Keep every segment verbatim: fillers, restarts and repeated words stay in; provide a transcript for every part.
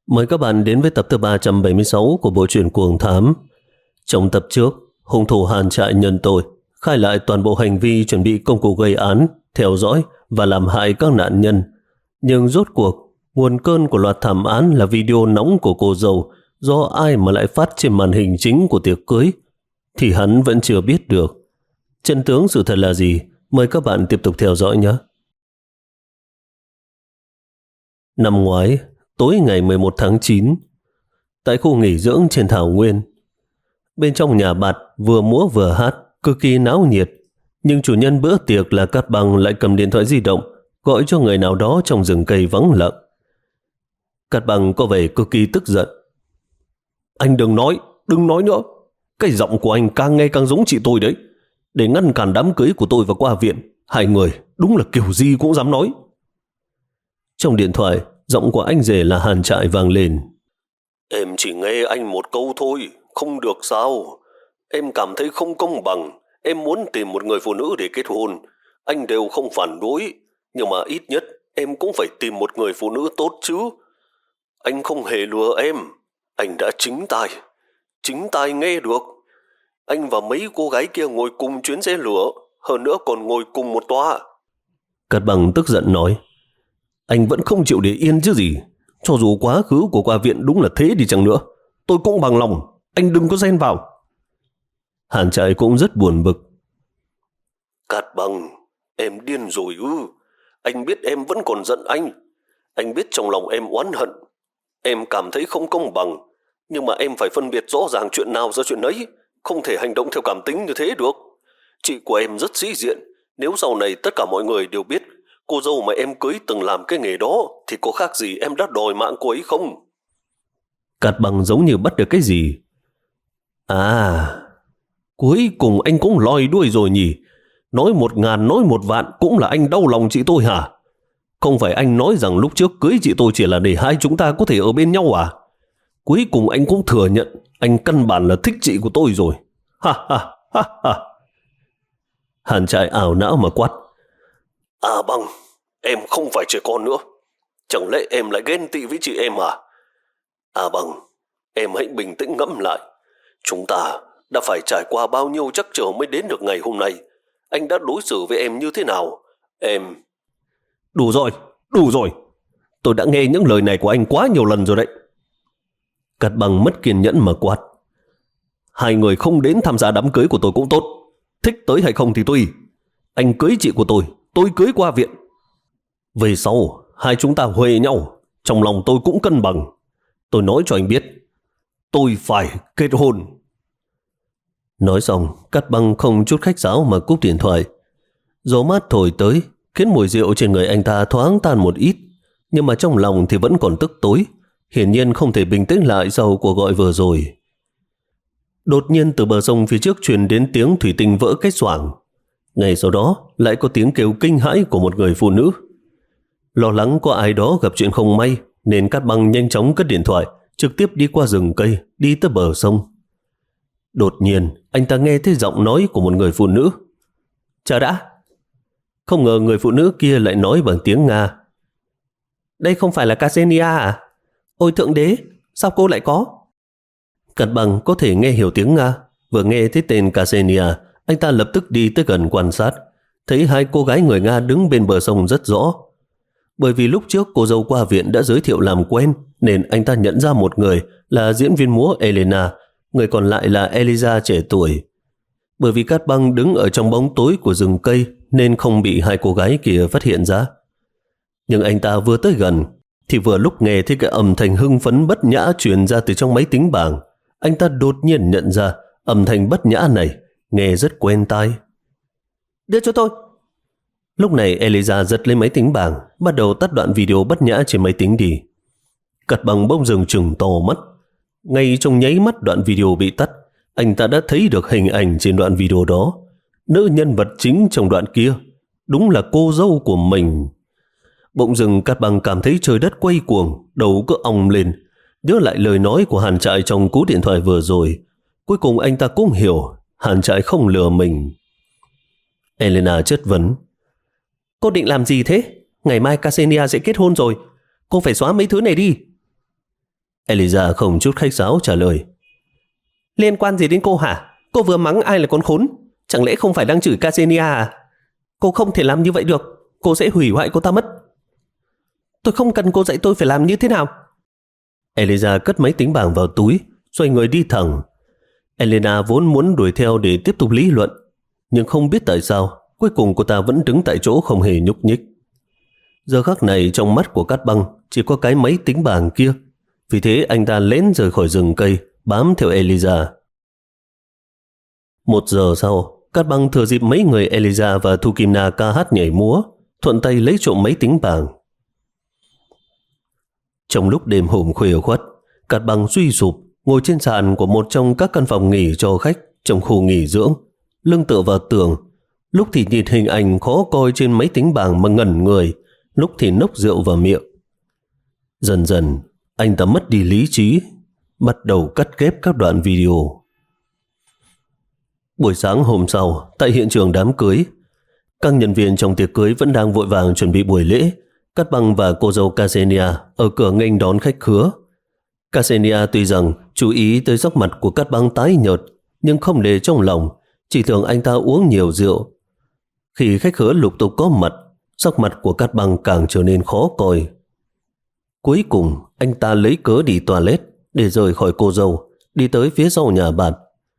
Mời các bạn đến với tập thứ ba trăm bảy mươi sáu của bộ truyện Cuồng Thám. Trong tập trước, hung thủ Hàn Trại nhận tội, khai lại toàn bộ hành vi chuẩn bị công cụ gây án, theo dõi và làm hại các nạn nhân. Nhưng rốt cuộc, nguồn cơn của loạt thảm án là video nóng của cô dâu do ai mà lại phát trên màn hình chính của tiệc cưới, thì hắn vẫn chưa biết được. Chân tướng sự thật là gì? Mời các bạn tiếp tục theo dõi nhé. Năm ngoái, tối ngày mười một tháng chín, tại khu nghỉ dưỡng trên Thảo Nguyên, bên trong nhà bạt vừa múa vừa hát, cực kỳ náo nhiệt. Nhưng chủ nhân bữa tiệc là Cát Băng lại cầm điện thoại di động gọi cho người nào đó trong rừng cây vắng lặng. Cát Băng có vẻ cực kỳ tức giận. Anh đừng nói, đừng nói nữa. Cái giọng của anh càng ngày càng giống chị tôi đấy. Để ngăn cản đám cưới của tôi và qua viện, hai người đúng là kiểu gì cũng dám nói. Trong điện thoại, giọng của anh rể là Hàn Trại vang lên. Em chỉ nghe anh một câu thôi, không được sao? Em cảm thấy không công bằng. Em muốn tìm một người phụ nữ để kết hôn. Anh đều không phản đối. Nhưng mà ít nhất em cũng phải tìm một người phụ nữ tốt chứ. Anh không hề lừa em. Anh đã chính tai, chính tai nghe được. Anh và mấy cô gái kia ngồi cùng chuyến xe lửa, hơn nữa còn ngồi cùng một toa. Cát Băng tức giận nói. Anh vẫn không chịu để yên chứ gì. Cho dù quá khứ của qua viện đúng là thế đi chăng nữa, tôi cũng bằng lòng. Anh đừng có xen vào. Hàn Trại cũng rất buồn bực. Cát Băng, em điên rồi ư? Anh biết em vẫn còn giận anh. Anh biết trong lòng em oán hận. Em cảm thấy không công bằng. Nhưng mà em phải phân biệt rõ ràng chuyện nào ra chuyện ấy. Không thể hành động theo cảm tính như thế được. Chị của em rất sĩ diện. Nếu sau này tất cả mọi người đều biết cô dâu mà em cưới từng làm cái nghề đó, thì có khác gì em đã đòi mạng cô ấy không? Cát Băng giống như bắt được cái gì. À, cuối cùng anh cũng lòi đuôi rồi nhỉ. Nói một ngàn nói một vạn cũng là anh đau lòng chị tôi hả? Không phải anh nói rằng lúc trước cưới chị tôi chỉ là để hai chúng ta có thể ở bên nhau à? Cuối cùng anh cũng thừa nhận anh căn bản là thích chị của tôi rồi. Ha ha ha ha. Hàn Trại ảo não mà quát. À Băng, em không phải trẻ con nữa. Chẳng lẽ em lại ghen tị với chị em à? À Băng, em hãy bình tĩnh ngẫm lại. Chúng ta đã phải trải qua bao nhiêu trắc trở mới đến được ngày hôm nay. Anh đã đối xử với em như thế nào? Em... Đủ rồi, đủ rồi. Tôi đã nghe những lời này của anh quá nhiều lần rồi đấy. Cát Băng mất kiên nhẫn mà quát. Hai người không đến tham gia đám cưới của tôi cũng tốt. Thích tới hay không thì tùy. Anh cưới chị của tôi, tôi cưới qua viện. Về sau, hai chúng ta huề nhau. Trong lòng tôi cũng cân bằng. Tôi nói cho anh biết, tôi phải kết hôn. Nói xong, Cát Băng không chút khách sáo mà cúp điện thoại. Gió mát thổi tới, khiến mùi rượu trên người anh ta thoáng tan một ít. Nhưng mà trong lòng thì vẫn còn tức tối. Hiển nhiên không thể bình tĩnh lại sau cuộc gọi vừa rồi. Đột nhiên từ bờ sông phía trước truyền đến tiếng thủy tinh vỡ cái xoảng. Ngay sau đó lại có tiếng kêu kinh hãi của một người phụ nữ. Lo lắng có ai đó gặp chuyện không may, nên Cát Băng nhanh chóng cất điện thoại, trực tiếp đi qua rừng cây, đi tới bờ sông. Đột nhiên anh ta nghe thấy giọng nói của một người phụ nữ. Chờ đã. Không ngờ người phụ nữ kia lại nói bằng tiếng Nga. Đây không phải là Ksenia à? Ôi thượng đế, sao cô lại có? Cát Băng có thể nghe hiểu tiếng Nga. Vừa nghe thấy tên Ksenia, anh ta lập tức đi tới gần quan sát. Thấy hai cô gái người Nga đứng bên bờ sông rất rõ. Bởi vì lúc trước cô dâu qua viện đã giới thiệu làm quen, nên anh ta nhận ra một người là diễn viên múa Elena, người còn lại là Eliza trẻ tuổi. Bởi vì Cát Băng đứng ở trong bóng tối của rừng cây nên không bị hai cô gái kia phát hiện ra. Nhưng anh ta vừa tới gần thì vừa lúc nghe thấy cái âm thanh hưng phấn bất nhã truyền ra từ trong máy tính bảng. Anh ta đột nhiên nhận ra âm thanh bất nhã này nghe rất quen tai. Đưa cho tôi. Lúc này Eliza giật lấy máy tính bảng, bắt đầu tắt đoạn video bất nhã trên máy tính đi. Cát Băng bỗng dừng trừng to mắt. Ngay trong nháy mắt đoạn video bị tắt, anh ta đã thấy được hình ảnh trên đoạn video đó. Nữ nhân vật chính trong đoạn kia đúng là cô dâu của mình. Bỗng dừng Cát Băng cảm thấy trời đất quay cuồng, đầu cứ ong lên. Nhớ lại lời nói của Hàn Trại trong cú điện thoại vừa rồi. Cuối cùng anh ta cũng hiểu Hàn Trại không lừa mình. Elena chất vấn. Cô định làm gì thế? Ngày mai Ksenia sẽ kết hôn rồi. Cô phải xóa mấy thứ này đi. Eliza không chút khách sáo trả lời. Liên quan gì đến cô hả? Cô vừa mắng ai là con khốn? Chẳng lẽ không phải đang chửi Ksenia à? Cô không thể làm như vậy được. Cô sẽ hủy hoại cô ta mất. Tôi không cần cô dạy tôi phải làm như thế nào. Eliza cất máy tính bảng vào túi, xoay người đi thẳng. Elena vốn muốn đuổi theo để tiếp tục lý luận, nhưng không biết tại sao cuối cùng cô ta vẫn đứng tại chỗ không hề nhúc nhích. Giờ khắc này trong mắt của Cát Băng chỉ có cái máy tính bảng kia, vì thế anh ta lén rời khỏi rừng cây, bám theo Eliza. Một giờ sau, Cát Băng thừa dịp mấy người Eliza và Thu Kim Na ca hát nhảy múa, thuận tay lấy trộm máy tính bảng. Trong lúc đêm hôm khuya khoắt, Cát Băng suy sụp ngồi trên sàn của một trong các căn phòng nghỉ cho khách trong khu nghỉ dưỡng, lưng tựa vào tường, lúc thì nhìn hình ảnh khó coi trên máy tính bảng mà ngẩn người, lúc thì nốc rượu vào miệng. Dần dần, anh ta mất đi lý trí, bắt đầu cắt ghép các đoạn video. Buổi sáng hôm sau, tại hiện trường đám cưới, các nhân viên trong tiệc cưới vẫn đang vội vàng chuẩn bị buổi lễ. Cát Băng và cô dâu Ksenia ở cửa nghênh đón khách khứa. Ksenia tuy rằng chú ý tới sắc mặt của Cát Băng tái nhợt, nhưng không để trong lòng, chỉ tưởng anh ta uống nhiều rượu. Khi khách khứa lục tục có mặt, sắc mặt của Cát Băng càng trở nên khó coi. Cuối cùng, anh ta lấy cớ đi toilet để rời khỏi cô dâu, đi tới phía sau nhà bạt.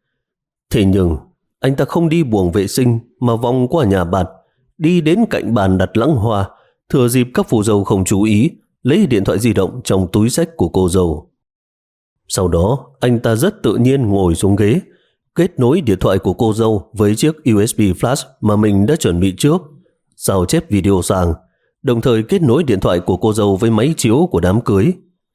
Thế nhưng, anh ta không đi buồng vệ sinh mà vòng qua nhà bạt, đi đến cạnh bàn đặt lẵng hoa, thừa dịp các phù dâu không chú ý, lấy điện thoại di động trong túi xách của cô dâu. Sau đó, anh ta rất tự nhiên ngồi xuống ghế, kết nối điện thoại của cô dâu với chiếc u ét bê flash mà mình đã chuẩn bị trước, sao chép video sang, đồng thời kết nối điện thoại của cô dâu với máy chiếu của đám cưới.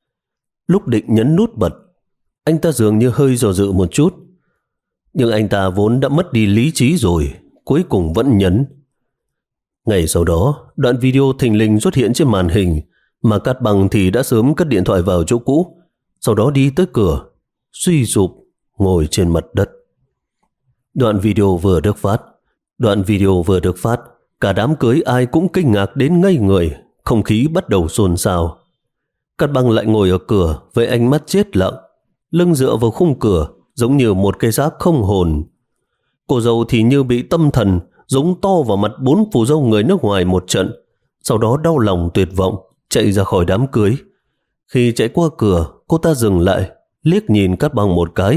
Lúc định nhấn nút bật, anh ta dường như hơi do dự một chút, nhưng anh ta vốn đã mất đi lý trí rồi, cuối cùng vẫn nhấn. Ngày sau đó, đoạn video thình lình xuất hiện trên màn hình, mà Cát Băng thì đã sớm cất điện thoại vào chỗ cũ, sau đó đi tới cửa, suy sụp, ngồi trên mặt đất. Đoạn video vừa được phát, đoạn video vừa được phát, cả đám cưới ai cũng kinh ngạc đến ngây người, không khí bắt đầu xôn xao. Cát Băng lại ngồi ở cửa với ánh mắt chết lặng, lưng dựa vào khung cửa, giống như một cây xác không hồn. Cô dâu thì như bị tâm thần, giống to vào mặt bốn phù dâu người nước ngoài một trận, sau đó đau lòng tuyệt vọng, chạy ra khỏi đám cưới. Khi chạy qua cửa, cô ta dừng lại, liếc nhìn Cát Băng một cái.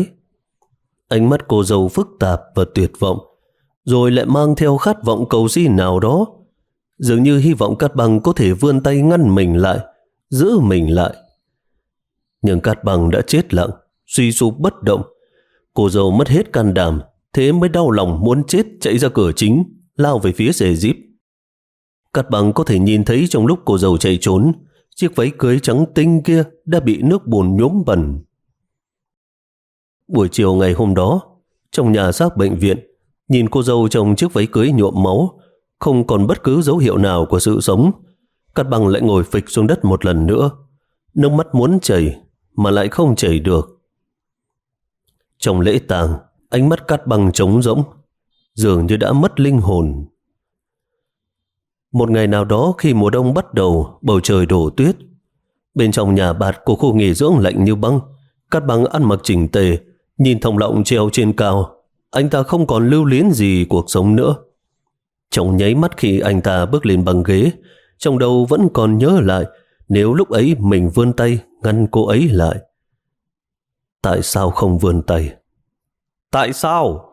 Ánh mắt cô dâu phức tạp và tuyệt vọng, rồi lại mang theo khát vọng cầu xin nào đó, dường như hy vọng Cát Băng có thể vươn tay ngăn mình lại, giữ mình lại. Nhưng Cát Băng đã chết lặng, suy sụp bất động. Cô dâu mất hết can đảm, thế mới đau lòng muốn chết, chạy ra cửa chính, lao về phía rể díp. Cát Băng có thể nhìn thấy trong lúc cô dâu chạy trốn, chiếc váy cưới trắng tinh kia đã bị nước bùn nhuốm bẩn. Buổi chiều ngày hôm đó, trong nhà xác bệnh viện, nhìn cô dâu trong chiếc váy cưới nhuộm máu, không còn bất cứ dấu hiệu nào của sự sống, Cát Băng lại ngồi phịch xuống đất một lần nữa, nước mắt muốn chảy mà lại không chảy được. Trong lễ tang, ánh mắt Cát Băng trống rỗng, dường như đã mất linh hồn. Một ngày nào đó khi mùa đông bắt đầu, bầu trời đổ tuyết. Bên trong nhà bạt của khu nghỉ dưỡng lạnh như băng, Cát Băng ăn mặc chỉnh tề, nhìn thòng lọng treo trên cao. Anh ta không còn lưu luyến gì cuộc sống nữa. Trong nháy mắt khi anh ta bước lên băng ghế, trong đầu vẫn còn nhớ lại nếu lúc ấy mình vươn tay ngăn cô ấy lại. Tại sao không vươn tay? Tại sao?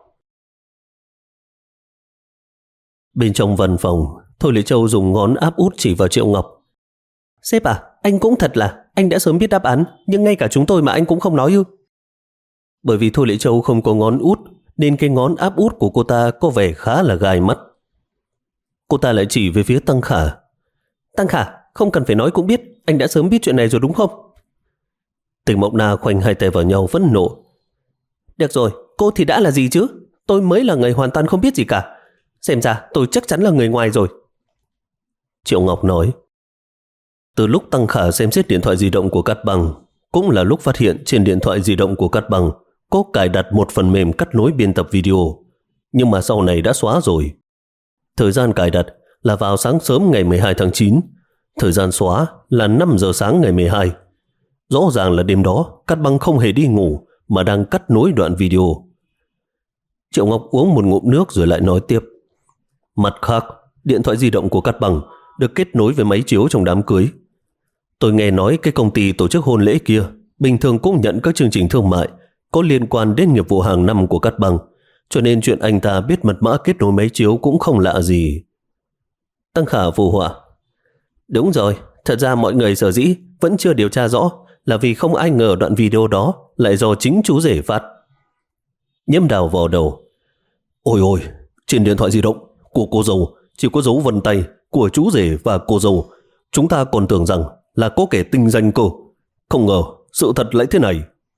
Bên trong văn phòng, Thôi Lệ Châu dùng ngón áp út chỉ vào Triệu Ngọc. Sếp à, anh cũng thật là, anh đã sớm biết đáp án, nhưng ngay cả chúng tôi mà anh cũng không nói ư? Bởi vì Thôi Lệ Châu không có ngón út, nên cái ngón áp út của cô ta có vẻ khá là gai mắt. Cô ta lại chỉ về phía Tăng Khả. Tăng Khả, không cần phải nói cũng biết, anh đã sớm biết chuyện này rồi đúng không? Tịch Mộng Na khoanh hai tay vào nhau phẫn nộ. Được rồi, cô thì đã là gì chứ? Tôi mới là người hoàn toàn không biết gì cả. Xem ra tôi chắc chắn là người ngoài rồi. Triệu Ngọc nói. Từ lúc Tăng Khả xem xét điện thoại di động của Cát Băng, cũng là lúc phát hiện trên điện thoại di động của Cát Băng có cài đặt một phần mềm cắt nối biên tập video, nhưng mà sau này đã xóa rồi. Thời gian cài đặt là vào sáng sớm ngày mười hai tháng chín, thời gian xóa là năm giờ sáng ngày mười hai. Rõ ràng là đêm đó Cát Băng không hề đi ngủ mà đang cắt nối đoạn video. Triệu Ngọc uống một ngụm nước rồi lại nói tiếp. Mặt khác, điện thoại di động của Cát Băng được kết nối với máy chiếu trong đám cưới. Tôi nghe nói cái công ty tổ chức hôn lễ kia bình thường cũng nhận các chương trình thương mại có liên quan đến nghiệp vụ hàng năm của Cát Băng, cho nên chuyện anh ta biết mật mã kết nối máy chiếu cũng không lạ gì. Tăng Khả phụ họa. Đúng rồi, thật ra mọi người sở dĩ vẫn chưa điều tra rõ là vì không ai ngờ đoạn video đó lại do chính chú rể phát. Nhiễm Đào vò đầu. Ôi ôi, trên điện thoại di động của cô dâu chỉ có dấu vân tay của chú rể và cô dâu. Chúng ta còn tưởng rằng là có kẻ tinh danh cơ. Không ngờ sự thật lại thế này.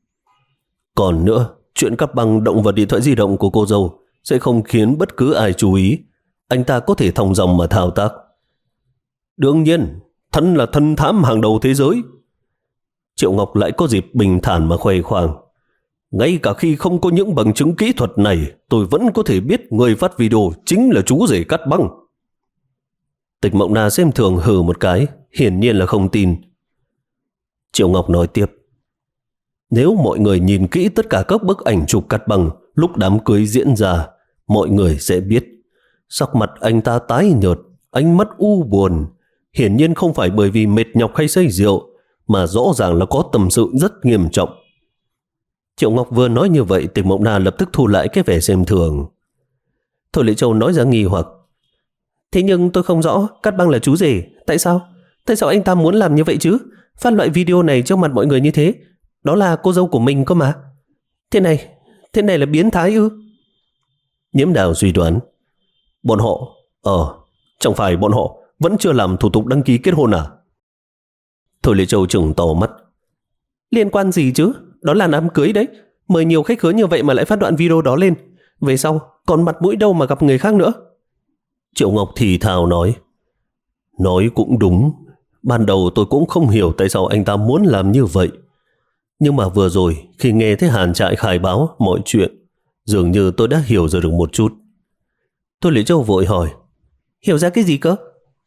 Còn nữa, chuyện Cát Băng động vào điện thoại di động của cô dâu sẽ không khiến bất cứ ai chú ý. Anh ta có thể thong dong mà thao tác. Đương nhiên, thân là thân thám hàng đầu thế giới. Triệu Ngọc lại có dịp bình thản mà khoe khoang. Ngay cả khi không có những bằng chứng kỹ thuật này, tôi vẫn có thể biết người phát video chính là chú rể Cát Băng. Tịch Mộng Na xem thường hừ một cái, hiển nhiên là không tin. Triệu Ngọc nói tiếp. Nếu mọi người nhìn kỹ tất cả các bức ảnh chụp Cát Băng lúc đám cưới diễn ra, mọi người sẽ biết sắc mặt anh ta tái nhợt, ánh mắt u buồn, hiển nhiên không phải bởi vì mệt nhọc hay say rượu, mà rõ ràng là có tâm sự rất nghiêm trọng. Triệu Ngọc vừa nói như vậy, Tịch Mộng Na lập tức thu lại cái vẻ xem thường. Thôi Lệ Châu nói ra nghi hoặc. Thế nhưng tôi không rõ Cát Băng là chú rể, tại sao? Tại sao anh ta muốn làm như vậy chứ? Phát loại video này trước mặt mọi người như thế, đó là cô dâu của mình cơ mà. Thế này, thế này là biến thái ư? Nhiễm Đào suy đoán. Bọn họ, ờ, chẳng phải bọn họ vẫn chưa làm thủ tục đăng ký kết hôn à? Thôi Lệ Châu trừng to mắt. Liên quan gì chứ? Đó là đám cưới đấy. Mời nhiều khách khứa như vậy mà lại phát đoạn video đó lên. Về sau, còn mặt mũi đâu mà gặp người khác nữa? Triệu Ngọc thì thào nói. Nói cũng đúng. Ban đầu tôi cũng không hiểu tại sao anh ta muốn làm như vậy. Nhưng mà vừa rồi, khi nghe thấy Hàn Trại khai báo mọi chuyện, dường như tôi đã hiểu ra được một chút. Tôi Lệ Châu vội hỏi. Hiểu ra cái gì cơ?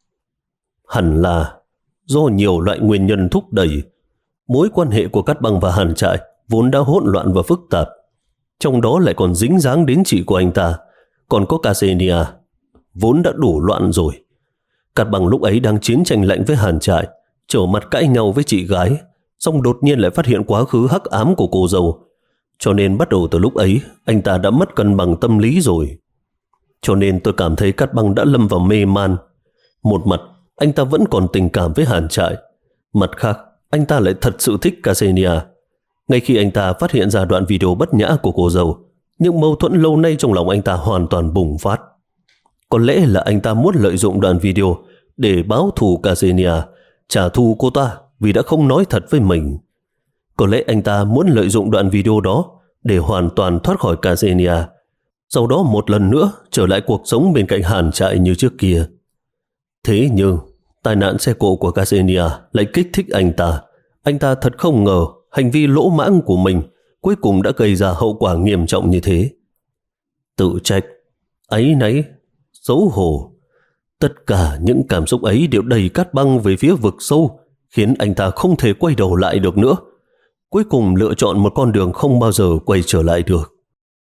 Hẳn là do nhiều loại nguyên nhân thúc đẩy. Mối quan hệ của Cát Băng và Hàn Trại vốn đã hỗn loạn và phức tạp. Trong đó lại còn dính dáng đến chị của anh ta, còn có Ksenia, vốn đã đủ loạn rồi. Cát Băng lúc ấy đang chiến tranh lạnh với Hàn Trại, trở mặt cãi nhau với chị gái, xong đột nhiên lại phát hiện quá khứ hắc ám của cô dâu. Cho nên bắt đầu từ lúc ấy, anh ta đã mất cân bằng tâm lý rồi. Cho nên tôi cảm thấy Cát Băng đã lâm vào mê man. Một mặt, anh ta vẫn còn tình cảm với Hàn Trại. Mặt khác, anh ta lại thật sự thích Ksenia. Ngay khi anh ta phát hiện ra đoạn video bất nhã của cô dâu, những mâu thuẫn lâu nay trong lòng anh ta hoàn toàn bùng phát. Có lẽ là anh ta muốn lợi dụng đoạn video để báo thù Ksenia, trả thù cô ta vì đã không nói thật với mình. Có lẽ anh ta muốn lợi dụng đoạn video đó để hoàn toàn thoát khỏi Ksenia, sau đó một lần nữa trở lại cuộc sống bên cạnh Hàn Trại như trước kia. Thế nhưng tai nạn xe cộ của Ksenia lại kích thích anh ta. Anh ta thật không ngờ hành vi lỗ mãng của mình cuối cùng đã gây ra hậu quả nghiêm trọng như thế. Tự trách, áy náy, xấu hổ, tất cả những cảm xúc ấy đều đẩy Cát Băng về phía vực sâu, khiến anh ta không thể quay đầu lại được nữa. Cuối cùng lựa chọn một con đường không bao giờ quay trở lại được.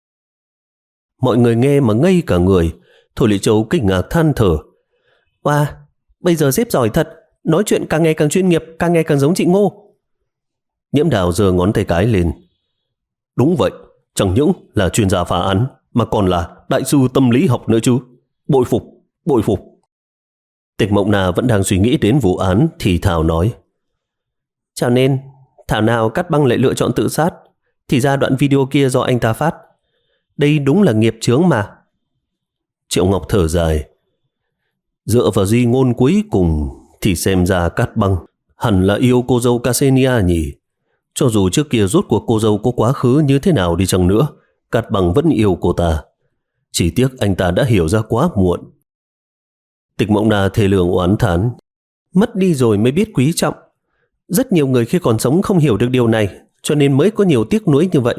Mọi người nghe mà ngây cả người. Thôi Lệ Châu kinh ngạc than thở. Wow, bây giờ sếp giỏi thật, nói chuyện càng ngày càng chuyên nghiệp, càng ngày càng giống chị Ngô. Nhiễm Đào giơ ngón tay cái lên. Đúng vậy, chẳng những là chuyên gia phá án mà còn là đại sư tâm lý học nữa chứ. Bội phục, bội phục. Tịch Mộng Na vẫn đang suy nghĩ đến vụ án thì thào nói. Cho nên, thảo nào Cát Băng lại lựa chọn tự sát, thì ra đoạn video kia do anh ta phát. Đây đúng là nghiệp chướng mà. Triệu Ngọc thở dài. Dựa vào di ngôn cuối cùng thì xem ra Cát Băng hẳn là yêu cô dâu Ksenia nhỉ. Cho dù trước kia rốt cuộc cô dâu có quá khứ như thế nào đi chăng nữa, Cát Băng vẫn yêu cô ta. Chỉ tiếc anh ta đã hiểu ra quá muộn. Tịch Mộng Na thề lường oán thán. Mất đi rồi mới biết quý trọng. Rất nhiều người khi còn sống không hiểu được điều này, cho nên mới có nhiều tiếc nuối như vậy.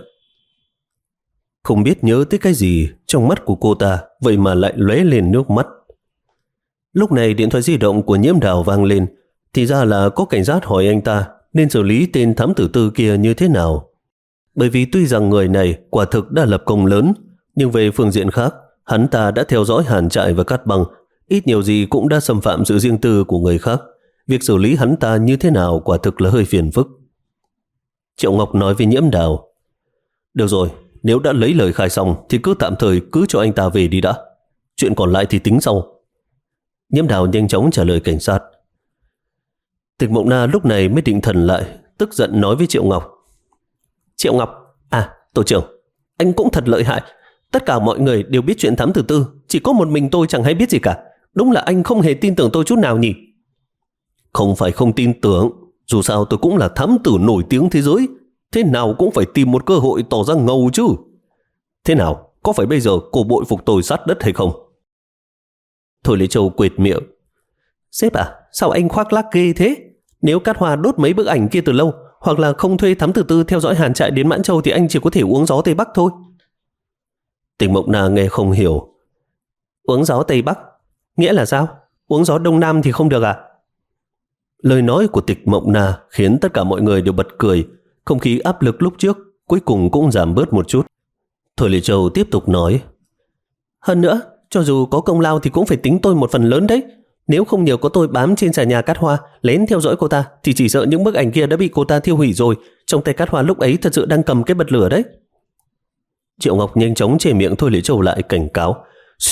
Không biết nhớ tới cái gì, trong mắt của cô ta vậy mà lại lóe lên nước mắt. Lúc này điện thoại di động của Nhiễm Đào vang lên, thì ra là có cảnh sát hỏi anh ta nên xử lý tên thám tử tư kia như thế nào. Bởi vì tuy rằng người này quả thực đã lập công lớn, nhưng về phương diện khác, hắn ta đã theo dõi Hàn Trại và Cát Băng, ít nhiều gì cũng đã xâm phạm sự riêng tư của người khác. Việc xử lý hắn ta như thế nào quả thực là hơi phiền phức. Triệu Ngọc nói với Nhiễm Đào, được rồi, nếu đã lấy lời khai xong thì cứ tạm thời cứ cho anh ta về đi đã. Chuyện còn lại thì tính sau. Nhiễm Đào nhanh chóng trả lời cảnh sát. Tịch Mộng Na lúc này mới định thần lại, tức giận nói với Triệu Ngọc. Triệu Ngọc, à, tổ trưởng, anh cũng thật lợi hại. Tất cả mọi người đều biết chuyện thám tử tư, chỉ có một mình tôi chẳng hay biết gì cả. Đúng là anh không hề tin tưởng tôi chút nào nhỉ? Không phải không tin tưởng, dù sao tôi cũng là thám tử nổi tiếng thế giới, thế nào cũng phải tìm một cơ hội tỏ ra ngầu chứ. Thế nào, có phải bây giờ cô bội phục tôi sát đất hay không? Thôi Lễ Châu quệt miệng. Sếp à, sao anh khoác lác ghê thế? Nếu Cát Hoa đốt mấy bức ảnh kia từ lâu, hoặc là không thuê thám tử tư theo dõi Hàn Trại đến Mãn Châu thì anh chỉ có thể uống gió Tây Bắc thôi. Tịch Mộng Na nghe không hiểu. Uống gió Tây Bắc? Nghĩa là sao? Uống gió Đông Nam thì không được à? Lời nói của Tịch Mộng Na khiến tất cả mọi người đều bật cười. Không khí áp lực lúc trước cuối cùng cũng giảm bớt một chút. Thôi Lệ Châu tiếp tục nói. Hơn nữa, cho dù có công lao thì cũng phải tính tôi một phần lớn đấy. Nếu không nhờ có tôi bám trên xà nhà Cát Hoa lén theo dõi cô ta thì chỉ sợ những bức ảnh kia đã bị cô ta thiêu hủy rồi. Trong tay Cát Hoa lúc ấy thật sự đang cầm cái bật lửa đấy. Triệu Ngọc nhanh chóng che miệng Thôi Lễ Châu lại cảnh cáo.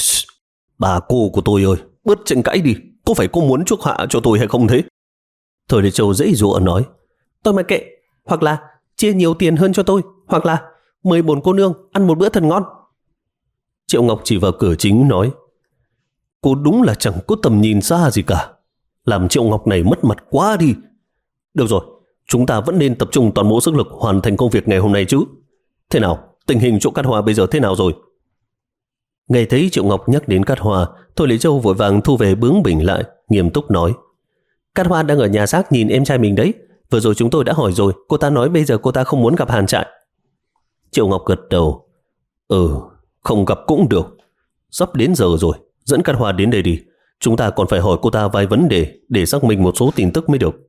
Bà cô của tôi ơi, bớt tranh cãi đi. Có phải cô muốn chuốc họa cho tôi hay không thế? Thôi Lễ Châu dãy dụa nói. Tôi mà kệ, hoặc là chia nhiều tiền hơn cho tôi, hoặc là mời bổn cô nương ăn một bữa thật ngon. Triệu Ngọc chỉ vào cửa chính nói. Cô đúng là chẳng có tầm nhìn xa gì cả. Làm Triệu Ngọc này mất mặt quá đi. Được rồi, chúng ta vẫn nên tập trung toàn bộ sức lực hoàn thành công việc ngày hôm nay chứ. Thế nào, tình hình chỗ Cát Hoa bây giờ thế nào rồi? Nghe thấy Triệu Ngọc nhắc đến Cát Hoa, Thôi Lễ Châu vội vàng thu về bướng bỉnh lại, nghiêm túc nói. Cát Hoa đang ở nhà xác nhìn em trai mình đấy. Vừa rồi chúng tôi đã hỏi rồi, cô ta nói bây giờ cô ta không muốn gặp Hàn Trại. Triệu Ngọc gật đầu. Ừ, không gặp cũng được. Sắp đến giờ rồi, dẫn Cát Hoa đến đây đi. Chúng ta còn phải hỏi cô ta vài vấn đề để xác minh một số tin tức mới được.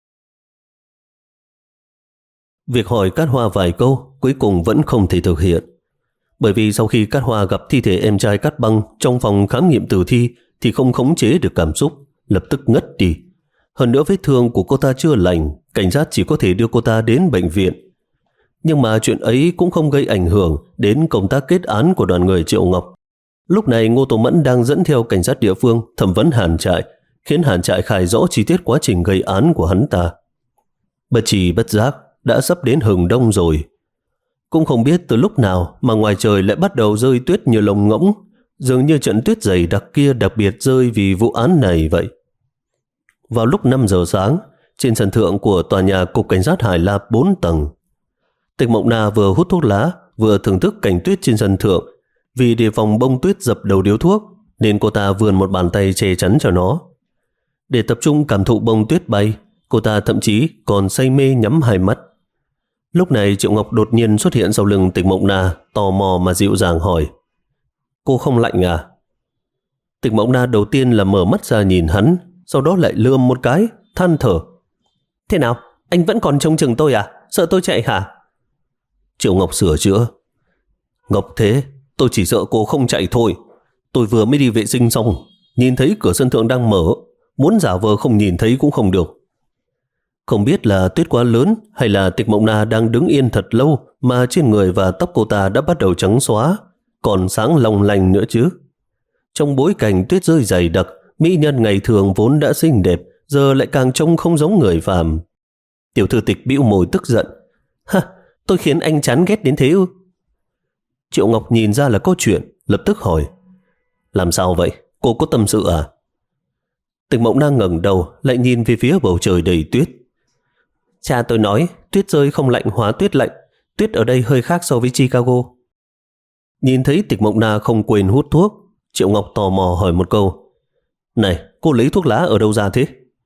Việc hỏi Cát Hoa vài câu cuối cùng vẫn không thể thực hiện. Bởi vì sau khi Cát Hoa gặp thi thể em trai Cát Băng trong phòng khám nghiệm tử thi thì không khống chế được cảm xúc, lập tức ngất đi. Hơn nữa vết thương của cô ta chưa lành, cảnh sát chỉ có thể đưa cô ta đến bệnh viện. Nhưng mà chuyện ấy cũng không gây ảnh hưởng đến công tác kết án của đoàn người Triệu Ngọc. Lúc này Ngô Tổ Mẫn đang dẫn theo cảnh sát địa phương thẩm vấn Hàn Trại, khiến Hàn Trại khai rõ chi tiết quá trình gây án của hắn ta. Bất trì bất giác đã sắp đến hừng đông rồi. Cũng không biết từ lúc nào mà ngoài trời lại bắt đầu rơi tuyết như lông ngỗng, dường như trận tuyết dày đặc kia đặc biệt rơi vì vụ án này vậy. Vào lúc năm giờ sáng, trên sân thượng của tòa nhà Cục Cảnh sát Hải Lạp bốn tầng, Tịch Mộng Na vừa hút thuốc lá, vừa thưởng thức cảnh tuyết trên sân thượng. Vì đề phòng bông tuyết dập đầu điếu thuốc, nên cô ta vươn một bàn tay che chắn cho nó. Để tập trung cảm thụ bông tuyết bay, cô ta thậm chí còn say mê nhắm hai mắt. Lúc này Triệu Ngọc đột nhiên xuất hiện sau lưng Tịch Mộng Na, tò mò mà dịu dàng hỏi. Cô không lạnh à? Tịch Mộng Na đầu tiên là mở mắt ra nhìn hắn, sau đó lại lườm một cái, than thở. Thế nào, anh vẫn còn trông chừng tôi à? Sợ tôi chạy hả? Triệu Ngọc sửa chữa. Ngọc thế, tôi chỉ sợ cô không chạy thôi. Tôi vừa mới đi vệ sinh xong, nhìn thấy cửa sân thượng đang mở, muốn giả vờ không nhìn thấy cũng không được. Không biết là tuyết quá lớn hay là Tịch Mộng Na đang đứng yên thật lâu mà trên người và tóc cô ta đã bắt đầu trắng xóa, còn sáng long lanh nữa chứ. Trong bối cảnh tuyết rơi dày đặc, mỹ nhân ngày thường vốn đã xinh đẹp, giờ lại càng trông không giống người phàm. Tiểu thư Tịch bĩu môi tức giận. Ha, tôi khiến anh chán ghét đến thế ư? Triệu Ngọc nhìn ra là có chuyện, lập tức hỏi. Làm sao vậy? Cô có tâm sự à? Tịch Mộng Na ngẩng đầu lại nhìn về phía bầu trời đầy tuyết. Cha tôi nói tuyết rơi không lạnh hóa tuyết lạnh, tuyết ở đây hơi khác so với Chicago. Nhìn thấy Tịch Mộng Na không quên hút thuốc, Triệu Ngọc tò mò hỏi một câu. Này, cô lấy thuốc lá ở đâu ra thế?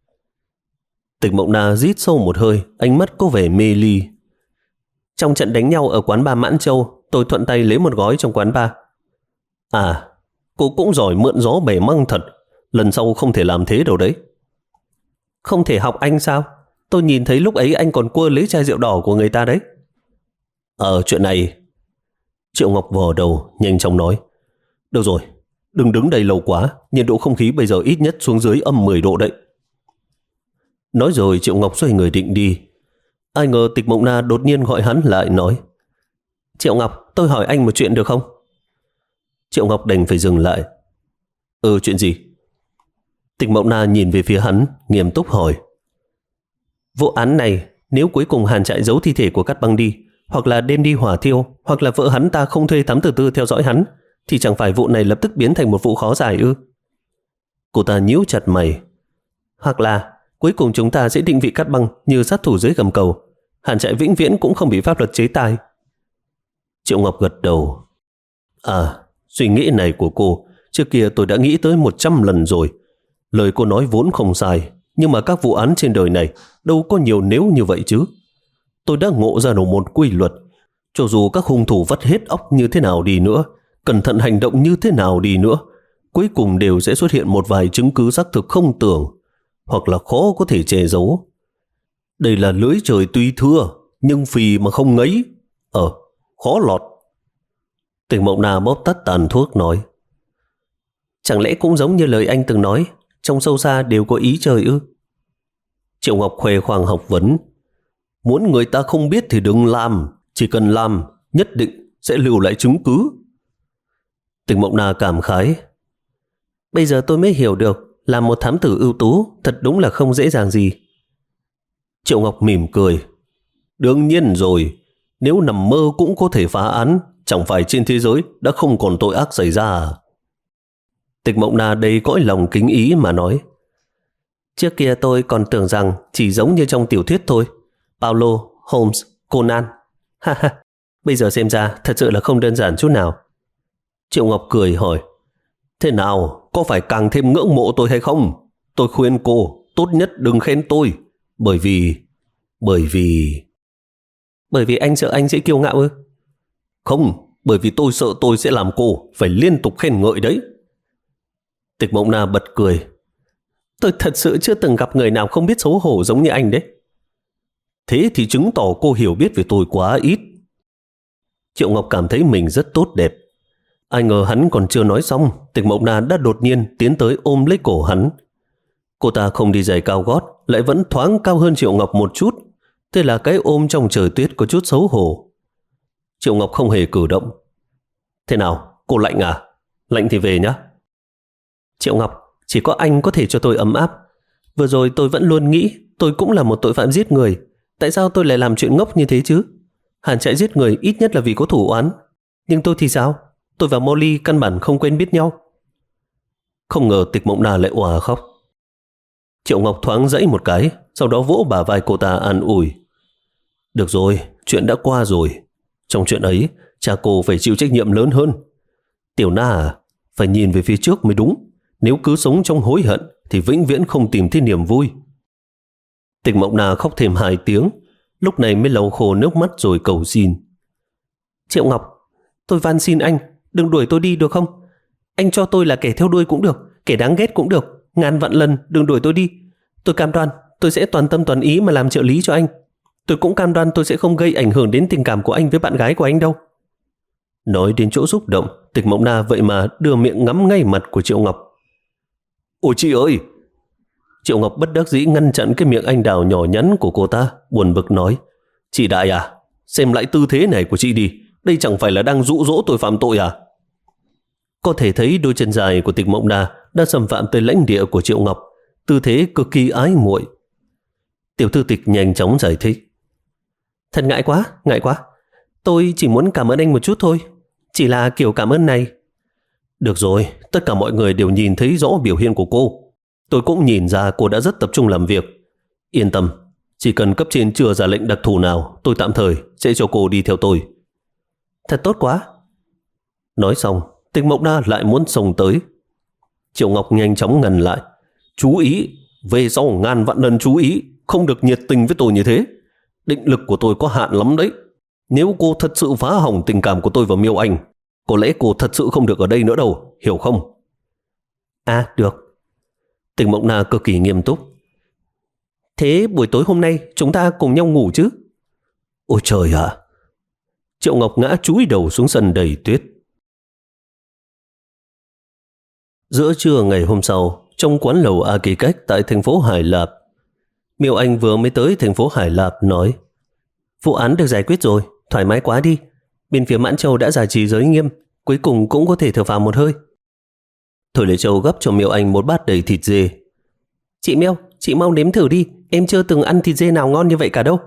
Tịch Mộng Na rít sâu một hơi, ánh mắt có vẻ mê ly. Trong trận đánh nhau ở quán bar Mãn Châu, tôi thuận tay lấy một gói trong quán bar. À, cô cũng giỏi mượn gió bẻ măng thật. Lần sau không thể làm thế đâu đấy. Không thể học anh sao? Tôi nhìn thấy lúc ấy anh còn quơ lấy chai rượu đỏ của người ta đấy. Ờ, chuyện này... Triệu Ngọc vò đầu, nhanh chóng nói. Được rồi, đừng đứng đây lâu quá, nhiệt độ không khí bây giờ ít nhất xuống dưới âm mười độ đấy. Nói rồi Triệu Ngọc xoay người định đi. Ai ngờ Tịch Mộng Na đột nhiên gọi hắn lại nói. Triệu Ngọc, tôi hỏi anh một chuyện được không? Triệu Ngọc đành phải dừng lại. Ừ, chuyện gì? Tịch Mộng Na nhìn về phía hắn, nghiêm túc hỏi. Vụ án này, nếu cuối cùng Hàn Trại giấu thi thể của Cát Băng đi, hoặc là đem đi hỏa thiêu, hoặc là vợ hắn ta không thuê thám tử tư theo dõi hắn, thì chẳng phải vụ này lập tức biến thành một vụ khó giải ư? Cô ta nhíu chặt mày. Hoặc là cuối cùng chúng ta sẽ định vị Cát Băng như sát thủ dưới gầm cầu, Hàn Trại vĩnh viễn cũng không bị pháp luật chế tài. Triệu Ngọc gật đầu. À, suy nghĩ này của cô trước kia tôi đã nghĩ tới một trăm lần rồi. Lời cô nói vốn không sai, nhưng mà các vụ án trên đời này đâu có nhiều nếu như vậy chứ. Tôi đã ngộ ra được một quy luật. Cho dù các hung thủ vắt hết óc như thế nào đi nữa, cẩn thận hành động như thế nào đi nữa, cuối cùng đều sẽ xuất hiện một vài chứng cứ xác thực không tưởng, hoặc là khó có thể che giấu. Đây là lưới trời tuy thưa, nhưng phì mà không ngấy. Ờ, khó lọt. Tịch Mộng Na bóp tắt tàn thuốc nói. Chẳng lẽ cũng giống như lời anh từng nói, trong sâu xa đều có ý trời ư? Triệu Ngọc khoe khoang học vấn. Muốn người ta không biết thì đừng làm, chỉ cần làm nhất định sẽ lưu lại chứng cứ. Tịch Mộng Na cảm khái. Bây giờ tôi mới hiểu được, làm một thám tử ưu tú thật đúng là không dễ dàng gì. Triệu Ngọc mỉm cười. Đương nhiên rồi, nếu nằm mơ cũng có thể phá án, chẳng phải trên thế giới đã không còn tội ác xảy ra à? Tịch Mộng Na đầy cõi lòng kính ý mà nói. Trước kia tôi còn tưởng rằng chỉ giống như trong tiểu thuyết thôi. Paulo, Holmes, Conan. Ha ha, bây giờ xem ra thật sự là không đơn giản chút nào. Triệu Ngọc cười hỏi. Thế nào, có phải càng thêm ngưỡng mộ tôi hay không? Tôi khuyên cô, tốt nhất đừng khen tôi. Bởi vì... Bởi vì... Bởi vì anh sợ anh sẽ kiêu ngạo ư? Không, bởi vì tôi sợ tôi sẽ làm cô phải liên tục khen ngợi đấy. Tịch Mộng Na bật cười. Tôi thật sự chưa từng gặp người nào không biết xấu hổ giống như anh đấy. Thế thì chứng tỏ cô hiểu biết về tôi quá ít. Triệu Ngọc cảm thấy mình rất tốt đẹp. Ai ngờ hắn còn chưa nói xong, Tịch Mộng Na đã đột nhiên tiến tới ôm lấy cổ hắn. Cô ta không đi giày cao gót, lại vẫn thoáng cao hơn Triệu Ngọc một chút. Thế là cái ôm trong trời tuyết có chút xấu hổ. Triệu Ngọc không hề cử động. Thế nào, cô lạnh à? Lạnh thì về nhá. Triệu Ngọc, chỉ có anh có thể cho tôi ấm áp. Vừa rồi tôi vẫn luôn nghĩ tôi cũng là một tội phạm giết người. Tại sao tôi lại làm chuyện ngốc như thế chứ? Hàn Trại giết người ít nhất là vì có thủ oán. Nhưng tôi thì sao? Tôi và Molly căn bản không quen biết nhau. Không ngờ Tịch Mộng Na lại òa khóc. Triệu Ngọc thoáng dãy một cái, sau đó vỗ bả vai cô ta an ủi. Được rồi, chuyện đã qua rồi. Trong chuyện ấy, cha cô phải chịu trách nhiệm lớn hơn. Tiểu Na à, phải nhìn về phía trước mới đúng. Nếu cứ sống trong hối hận thì vĩnh viễn không tìm thấy niềm vui. Tịch Mộng Na khóc thêm hai tiếng, lúc này mới lau khô nước mắt rồi cầu xin. Triệu Ngọc, tôi van xin anh, đừng đuổi tôi đi được không? Anh cho tôi là kẻ theo đuôi cũng được, kẻ đáng ghét cũng được, ngàn vạn lần đừng đuổi tôi đi. Tôi cam đoan tôi sẽ toàn tâm toàn ý mà làm trợ lý cho anh. Tôi cũng cam đoan tôi sẽ không gây ảnh hưởng đến tình cảm của anh với bạn gái của anh đâu. Nói đến chỗ xúc động, Tịch Mộng Na vậy mà đưa miệng ngắm ngay mặt của Triệu Ngọc. Ôi chị ơi! Triệu Ngọc bất đắc dĩ ngăn chặn cái miệng anh đào nhỏ nhắn của cô ta, buồn bực nói. Chị Đại à, xem lại tư thế này của chị đi, đây chẳng phải là đang dụ dỗ tôi phạm tội à? Có thể thấy đôi chân dài của Tịch Mộng Na đã xâm phạm tới lãnh địa của Triệu Ngọc, tư thế cực kỳ ái muội. Tiểu thư Tịch nhanh chóng giải thích. Thật ngại quá, ngại quá. Tôi chỉ muốn cảm ơn anh một chút thôi, chỉ là kiểu cảm ơn này. Được rồi, tất cả mọi người đều nhìn thấy rõ biểu hiện của cô. Tôi cũng nhìn ra cô đã rất tập trung làm việc. Yên tâm, chỉ cần cấp trên chưa ra lệnh đặc thù nào, tôi tạm thời sẽ cho cô đi theo tôi. Thật tốt quá. Nói xong, Tịch Mộng Na lại muốn xông tới. Triệu Ngọc nhanh chóng ngăn lại. Chú ý, về sau ngàn vạn lần chú ý, không được nhiệt tình với tôi như thế. Định lực của tôi có hạn lắm đấy. Nếu cô thật sự phá hỏng tình cảm của tôi và Miêu Anh, có lẽ cô thật sự không được ở đây nữa đâu, hiểu không? À, được. Tịch Mộng Na cực kỳ nghiêm túc. Thế buổi tối hôm nay chúng ta cùng nhau ngủ chứ? Ôi trời ạ! Triệu Ngọc ngã chúi đầu xuống sân đầy tuyết. Giữa trưa ngày hôm sau, trong quán lầu A Kỳ Cách tại thành phố Hải Lạp, Miêu Anh vừa mới tới thành phố Hải Lạp nói: vụ án được giải quyết rồi, thoải mái quá đi. Bên phía Mãn Châu đã giải trì giới nghiêm, cuối cùng cũng có thể thở phào một hơi. Thôi Lệ Châu gấp cho Miêu Anh một bát đầy thịt dê. Chị Miêu, chị mau nếm thử đi, em chưa từng ăn thịt dê nào ngon như vậy cả đâu.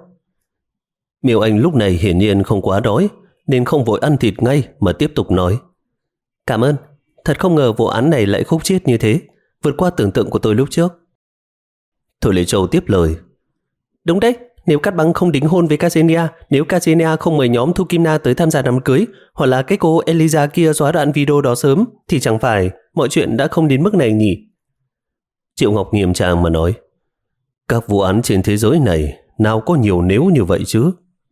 Miêu Anh lúc này hiển nhiên không quá đói, nên không vội ăn thịt ngay mà tiếp tục nói: cảm ơn, thật không ngờ vụ án này lại khúc chiết như thế, vượt qua tưởng tượng của tôi lúc trước. Thôi Lệ Châu tiếp lời: đúng đấy, nếu Cát Băng không đính hôn với Casenia, nếu Casenia không mời nhóm Thu Kim Na tới tham gia đám cưới, hoặc là cái cô Eliza kia xóa đoạn video đó sớm, thì chẳng phải mọi chuyện đã không đến mức này nhỉ? Triệu Ngọc nghiêm trang mà nói: các vụ án trên thế giới này nào có nhiều nếu như vậy chứ?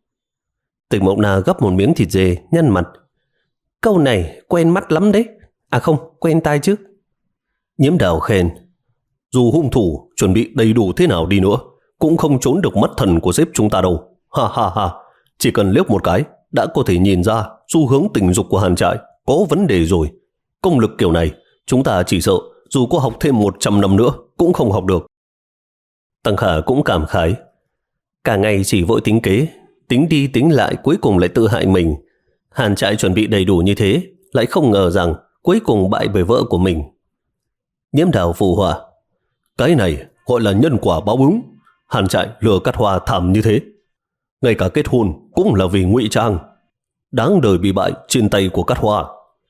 Tịch Mộng Na gấp một miếng thịt dê, nhăn mặt: câu này quen mắt lắm đấy. À không, quen tai chứ. Nhiễm Đào khen: dù hung thủ chuẩn bị đầy đủ thế nào đi nữa, cũng không trốn được mắt thần của sếp chúng ta đâu. Ha ha ha, chỉ cần liếc một cái đã có thể nhìn ra xu hướng tình dục của Hàn Trại có vấn đề rồi. Công lực kiểu này, chúng ta chỉ sợ dù có học thêm một trăm năm nữa cũng không học được. Tăng Khả cũng cảm khái: cả ngày chỉ vội tính kế, tính đi tính lại cuối cùng lại tự hại mình. Hàn Trại chuẩn bị đầy đủ như thế, lại không ngờ rằng cuối cùng bại bởi vợ của mình. Nhiễm Đào phù họa: cái này gọi là nhân quả báo ứng. Hàn Trại lừa Cát Hoa thảm như thế, ngay cả kết hôn cũng là vì ngụy trang, đáng đời bị bại trên tay của Cát Hoa.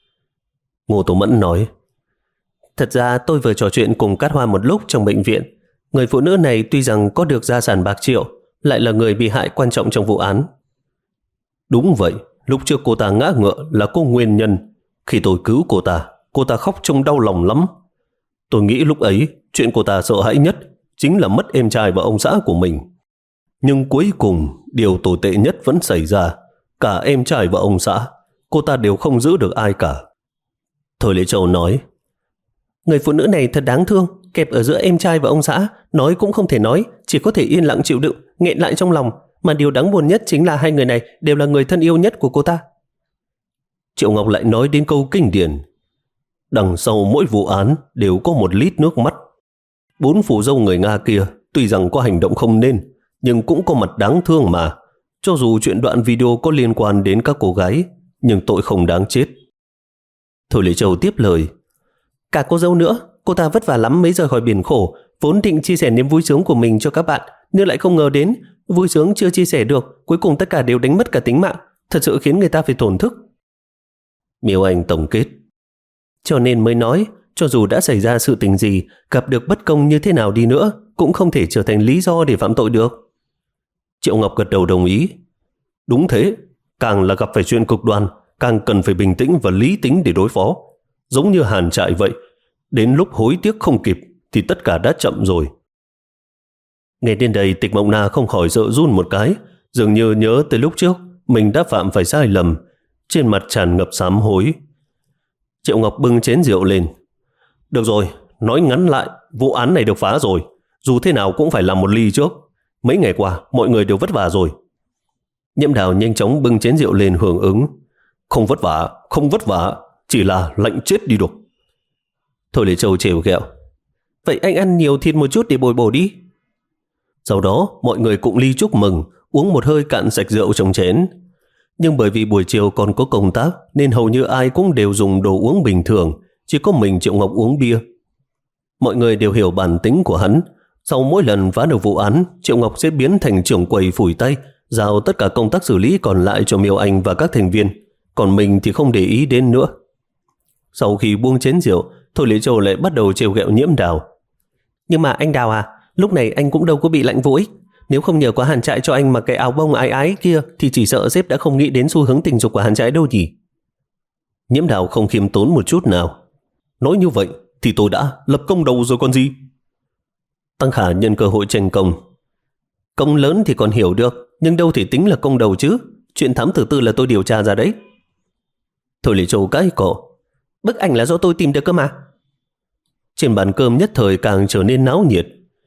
Ngô Tố Mẫn nói: thật ra tôi vừa trò chuyện cùng Cát Hoa một lúc trong bệnh viện. Người phụ nữ này tuy rằng có được gia sản bạc triệu, lại là người bị hại quan trọng trong vụ án. Đúng vậy, lúc trước cô ta ngã ngựa là có nguyên nhân. Khi tôi cứu cô ta, cô ta khóc trông đau lòng lắm. Tôi nghĩ lúc ấy chuyện cô ta sợ hãi nhất chính là mất em trai và ông xã của mình. Nhưng cuối cùng điều tồi tệ nhất vẫn xảy ra. Cả em trai và ông xã, cô ta đều không giữ được ai cả. Thôi Lệ Châu nói: người phụ nữ này thật đáng thương, kẹp ở giữa em trai và ông xã, nói cũng không thể nói, chỉ có thể yên lặng chịu đựng, nghẹn lại trong lòng. Mà điều đáng buồn nhất chính là hai người này đều là người thân yêu nhất của cô ta. Triệu Ngọc lại nói đến câu kinh điển: đằng sau mỗi vụ án đều có một lít nước mắt. Bốn phù dâu người Nga kia tuy rằng có hành động không nên, nhưng cũng có mặt đáng thương mà. Cho dù chuyện đoạn video có liên quan đến các cô gái, nhưng tội không đáng chết. Thôi Lệ Châu tiếp lời: cả cô dâu nữa, cô ta vất vả lắm mới rời khỏi biển khổ, vốn định chia sẻ niềm vui sướng của mình cho các bạn, nhưng lại không ngờ đến vui sướng chưa chia sẻ được, cuối cùng tất cả đều đánh mất cả tính mạng, thật sự khiến người ta phải thổn thức. Miêu Anh tổng kết: cho nên mới nói, cho dù đã xảy ra sự tình gì, gặp được bất công như thế nào đi nữa, cũng không thể trở thành lý do để phạm tội được. Triệu Ngọc gật đầu đồng ý: đúng thế, càng là gặp phải chuyện cực đoan, càng cần phải bình tĩnh và lý tính để đối phó. Giống như Hàn Trại vậy, đến lúc hối tiếc không kịp thì tất cả đã chậm rồi. Nghe đến đây, Tịch Mộng Na không khỏi sợ run một cái, dường như nhớ tới lúc trước mình đã phạm phải sai lầm, trên mặt tràn ngập sám hối. Triệu Ngọc bưng chén rượu lên: được rồi, nói ngắn lại, vụ án này được phá rồi, dù thế nào cũng phải làm một ly trước. Mấy ngày qua mọi người đều vất vả rồi. Nhiễm Đào nhanh chóng bưng chén rượu lên hưởng ứng: không vất vả, không vất vả, chỉ là lạnh chết đi được. Thôi Lệ Châu trêu ghẹo: vậy anh ăn nhiều thịt một chút để bồi bổ đi. Sau đó mọi người cũng ly chúc mừng, uống một hơi cạn sạch rượu trong chén. Nhưng bởi vì buổi chiều còn có công tác nên hầu như ai cũng đều dùng đồ uống bình thường, chỉ có mình Triệu Ngọc uống bia. Mọi người đều hiểu bản tính của hắn. Sau mỗi lần phá được vụ án, Triệu Ngọc sẽ biến thành trưởng quầy phủi tay, giao tất cả công tác xử lý còn lại cho Miêu Anh và các thành viên, còn mình thì không để ý đến nữa. Sau khi buông chén rượu, Thôi Lệ Châu lại bắt đầu trêu ghẹo Nhiễm Đào: nhưng mà anh Đào à, lúc này anh cũng đâu có bị lạnh vô ích. Nếu không nhờ có Hàn Trại cho anh mặc cái áo bông ái ái kia thì chỉ sợ sếp đã không nghĩ đến xu hướng tình dục của Hàn Trại đâu nhỉ. Nhiễm Đào không khiêm tốn một chút nào: nói như vậy thì tôi đã lập công đầu rồi còn gì. Tăng Khả nhân cơ hội tranh công: công lớn thì còn hiểu được, nhưng đâu thể tính là công đầu chứ. Chuyện thám tử tư là tôi điều tra ra đấy. Thôi Lệ Châu cái cổ: bức ảnh là do tôi tìm được cơ mà. Trên bàn cơm nhất thời càng trở nên náo nhiệt.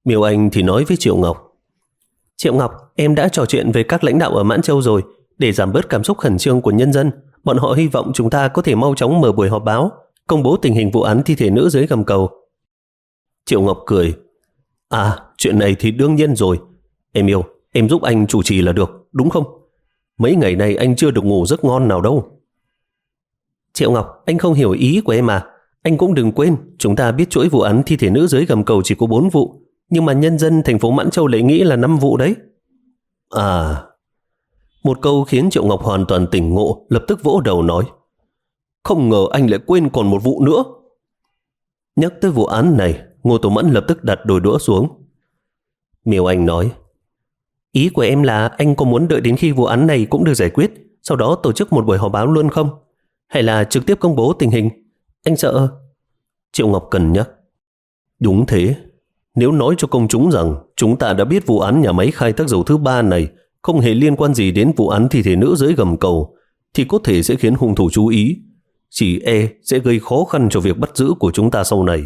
Miêu Anh thì nói với Triệu Ngọc. Triệu Ngọc, em đã trò chuyện với các lãnh đạo ở Mãn Châu rồi. Để giảm bớt cảm xúc khẩn trương của nhân dân, bọn họ hy vọng chúng ta có thể mau chóng mở buổi họp báo, công bố tình hình vụ án thi thể nữ dưới gầm cầu. Triệu Ngọc cười. À, chuyện này thì đương nhiên rồi. Em yêu, em giúp anh chủ trì là được, đúng không? Mấy ngày nay anh chưa được ngủ giấc ngon nào đâu. Triệu Ngọc, anh không hiểu ý của em à. Anh cũng đừng quên, chúng ta biết chuỗi vụ án thi thể nữ dưới gầm cầu chỉ có bốn vụ, nhưng mà nhân dân thành phố Mãn Châu lại nghĩ là năm vụ đấy. À... Một câu khiến Triệu Ngọc hoàn toàn tỉnh ngộ, lập tức vỗ đầu nói. Không ngờ anh lại quên còn một vụ nữa. Nhắc tới vụ án này, Ngô Tố Mẫn lập tức đặt đôi đũa xuống. Miêu Anh nói. Ý của em là anh có muốn đợi đến khi vụ án này cũng được giải quyết, sau đó tổ chức một buổi họp báo luôn không? Hay là trực tiếp công bố tình hình? Anh sợ... Triệu Ngọc cân nhắc. Đúng thế. Nếu nói cho công chúng rằng chúng ta đã biết vụ án nhà máy khai thác dầu thứ ba này không hề liên quan gì đến vụ án thi thể nữ dưới gầm cầu, thì có thể sẽ khiến hung thủ chú ý. Chỉ e sẽ gây khó khăn cho việc bắt giữ của chúng ta sau này.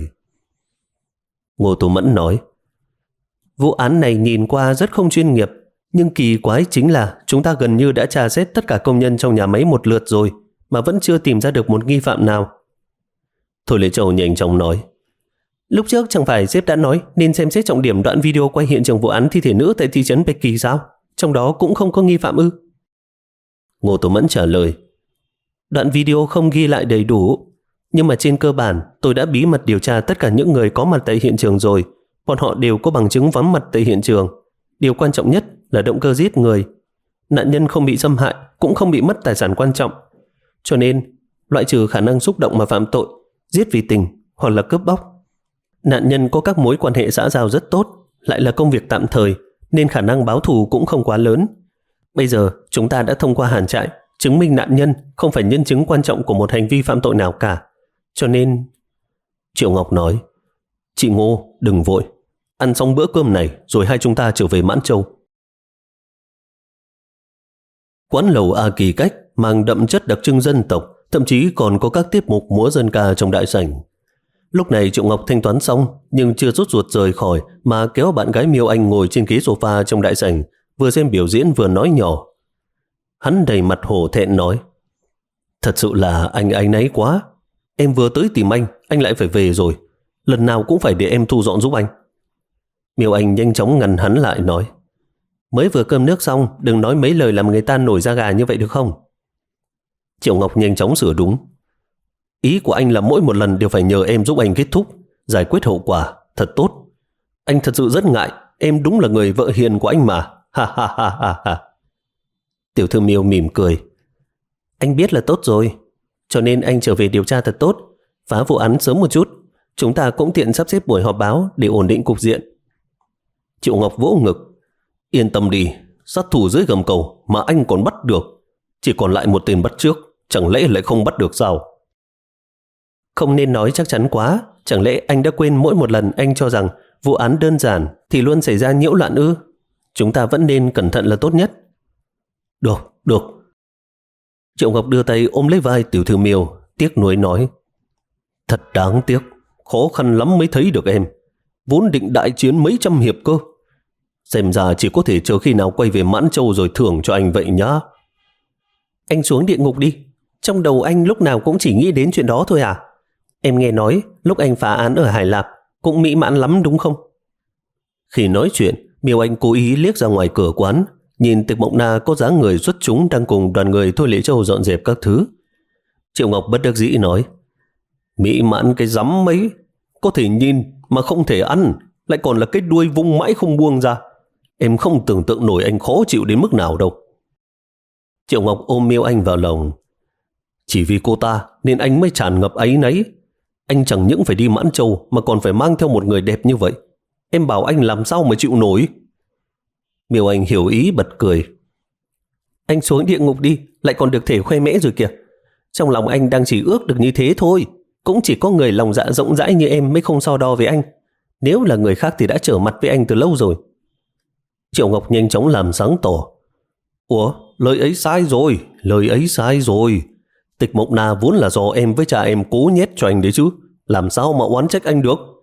Ngô Tố Mẫn nói. Vụ án này nhìn qua rất không chuyên nghiệp, nhưng kỳ quái chính là chúng ta gần như đã tra xét tất cả công nhân trong nhà máy một lượt rồi, mà vẫn chưa tìm ra được một nghi phạm nào. Thôi Lê Châu nhanh chóng nói. Lúc trước chẳng phải sếp đã nói nên xem xét trọng điểm đoạn video quay hiện trường vụ án thi thể nữ tại thị trấn Bạch Kỳ sao? Trong đó cũng không có nghi phạm ư? Ngô Tố Mẫn trả lời. Đoạn video không ghi lại đầy đủ, nhưng mà trên cơ bản tôi đã bí mật điều tra tất cả những người có mặt tại hiện trường rồi. Bọn họ đều có bằng chứng vắng mặt tại hiện trường. Điều quan trọng nhất là động cơ giết người. Nạn nhân không bị xâm hại, cũng không bị mất tài sản quan trọng. Cho nên, loại trừ khả năng xúc động mà phạm tội, giết vì tình hoặc là cướp bóc. Nạn nhân có các mối quan hệ xã giao rất tốt, lại là công việc tạm thời, nên khả năng báo thù cũng không quá lớn. Bây giờ chúng ta đã thông qua Hàn Trại chứng minh nạn nhân không phải nhân chứng quan trọng của một hành vi phạm tội nào cả. Cho nên... Triệu Ngọc nói. Chị Ngô, đừng vội. Ăn xong bữa cơm này rồi hai chúng ta trở về Mãn Châu. Quán lầu A Kỳ Cách mang đậm chất đặc trưng dân tộc, thậm chí còn có các tiết mục múa dân ca trong đại sảnh. Lúc này Triệu Ngọc thanh toán xong nhưng chưa rút ruột rời khỏi, mà kéo bạn gái Miêu Anh ngồi trên ghế sofa trong đại sảnh, vừa xem biểu diễn vừa nói nhỏ. Hắn đầy mặt hổ thẹn nói. Thật sự là anh áy náy quá. Em vừa tới tìm anh, anh lại phải về rồi. Lần nào cũng phải để em thu dọn giúp anh. Miêu Anh nhanh chóng ngăn hắn lại nói. Mới vừa cơm nước xong, đừng nói mấy lời làm người ta nổi da gà như vậy được không? Triệu Ngọc nhanh chóng sửa đúng. Ý của anh là mỗi một lần đều phải nhờ em giúp anh kết thúc, giải quyết hậu quả, thật tốt. Anh thật sự rất ngại, em đúng là người vợ hiền của anh mà. Ha ha ha ha ha. Tiểu thư Miêu mỉm cười. Anh biết là tốt rồi, cho nên anh trở về điều tra thật tốt, phá vụ án sớm một chút. Chúng ta cũng tiện sắp xếp buổi họp báo để ổn định cục diện. Triệu Ngọc vỗ ngực. Yên tâm đi, sát thủ dưới gầm cầu mà anh còn bắt được. Chỉ còn lại một tên bắt trước, chẳng lẽ lại không bắt được sao? Không nên nói chắc chắn quá. Chẳng lẽ anh đã quên mỗi một lần anh cho rằng vụ án đơn giản thì luôn xảy ra nhiễu loạn ư? Chúng ta vẫn nên cẩn thận là tốt nhất. Được, được. Triệu Ngọc đưa tay ôm lấy vai Tiểu thư Miêu, tiếc nuối nói. Thật đáng tiếc, khó khăn lắm mới thấy được em. Vốn định đại chiến mấy trăm hiệp cơ. Xem ra chỉ có thể chờ khi nào quay về Mãn Châu rồi thưởng cho anh vậy nhá. Anh xuống địa ngục đi. Trong đầu anh lúc nào cũng chỉ nghĩ đến chuyện đó thôi à? Em nghe nói lúc anh phá án ở Hải Lạp cũng mỹ mãn lắm đúng không? Khi nói chuyện, Miêu Anh cố ý liếc ra ngoài cửa quán, nhìn Tịch Mộng Na có dáng người xuất chúng đang cùng đoàn người Thôi Lễ Châu dọn dẹp các thứ. Triệu Ngọc bất đắc dĩ nói. Mỹ mãn cái rắm mấy, có thể nhìn mà không thể ăn, lại còn là cái đuôi vung mãi không buông ra. Em không tưởng tượng nổi anh khó chịu đến mức nào đâu. Triệu Ngọc ôm Miêu Anh vào lòng. Chỉ vì cô ta nên anh mới tràn ngập áy náy. Anh chẳng những phải đi Mãn Châu mà còn phải mang theo một người đẹp như vậy. Em bảo anh làm sao mà chịu nổi. Miêu Anh hiểu ý bật cười. Anh xuống địa ngục đi, lại còn được thể khoe mẽ rồi kìa. Trong lòng anh đang chỉ ước được như thế thôi. Cũng chỉ có người lòng dạ rộng rãi như em mới không so đo với anh. Nếu là người khác thì đã trở mặt với anh từ lâu rồi. Triệu Ngọc nhanh chóng làm sáng tỏ. Ủa, lời ấy sai rồi, lời ấy sai rồi. Tịch Mộng Na vốn là do em với cha em cố nhét cho anh đấy chứ. Làm sao mà oán trách anh được?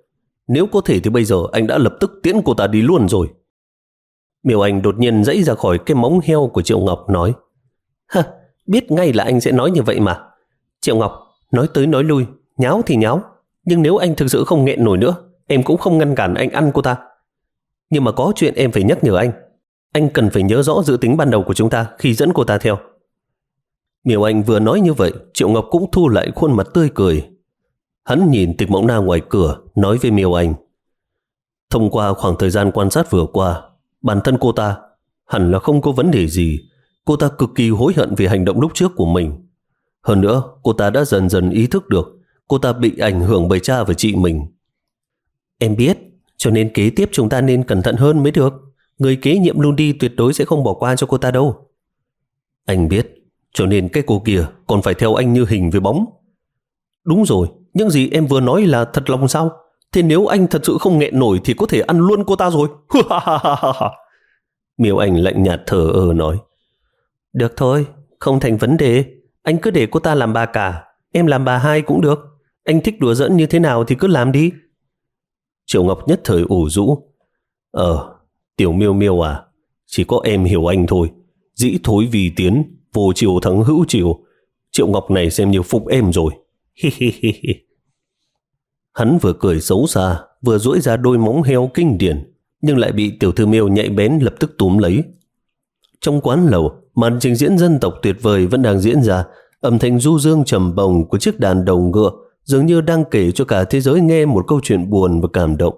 Nếu có thể thì bây giờ anh đã lập tức tiễn cô ta đi luôn rồi. Miêu Anh đột nhiên giãy ra khỏi cái móng heo của Triệu Ngọc nói. Hả, biết ngay là anh sẽ nói như vậy mà. Triệu Ngọc, nói tới nói lui, nháo thì nháo. Nhưng nếu anh thực sự không nghẹn nổi nữa, em cũng không ngăn cản anh ăn cô ta. Nhưng mà có chuyện em phải nhắc nhở anh. Anh cần phải nhớ rõ dự tính ban đầu của chúng ta khi dẫn cô ta theo. Miêu Anh vừa nói như vậy, Triệu Ngọc cũng thu lại khuôn mặt tươi cười. Hắn nhìn Tịch Mộng Na ngoài cửa, nói với Miêu Anh. Thông qua khoảng thời gian quan sát vừa qua, bản thân cô ta hẳn là không có vấn đề gì. Cô ta cực kỳ hối hận vì hành động lúc trước của mình. Hơn nữa, cô ta đã dần dần ý thức được cô ta bị ảnh hưởng bởi cha và chị mình. Em biết, cho nên kế tiếp chúng ta nên cẩn thận hơn mới được. Người kế nhiệm Lundi tuyệt đối sẽ không bỏ qua cho cô ta đâu. Anh biết, cho nên cái cô kia còn phải theo anh như hình với bóng. Đúng rồi, những gì em vừa nói là thật lòng sao? Thế nếu anh thật sự không nghẹn nổi thì có thể ăn luôn cô ta rồi. Miêu Anh lạnh nhạt thở ơ nói. Được thôi, không thành vấn đề. Anh cứ để cô ta làm bà cả, em làm bà hai cũng được. Anh thích đùa giỡn như thế nào thì cứ làm đi. Triệu Ngọc nhất thời ủ rũ. Ờ, Tiểu Miêu Miêu à, chỉ có em hiểu anh thôi. Dĩ thối vì tiến, vô chiều thắng hữu chiều. Triệu Ngọc này xem như phục em rồi. Hắn vừa cười xấu xa, vừa duỗi ra đôi móng heo kinh điển, nhưng lại bị tiểu thư Miêu nhạy bén lập tức túm lấy. Trong quán lẩu, màn trình diễn dân tộc tuyệt vời vẫn đang diễn ra. Âm thanh du dương trầm bồng của chiếc đàn đồng ngựa dường như đang kể cho cả thế giới nghe một câu chuyện buồn và cảm động.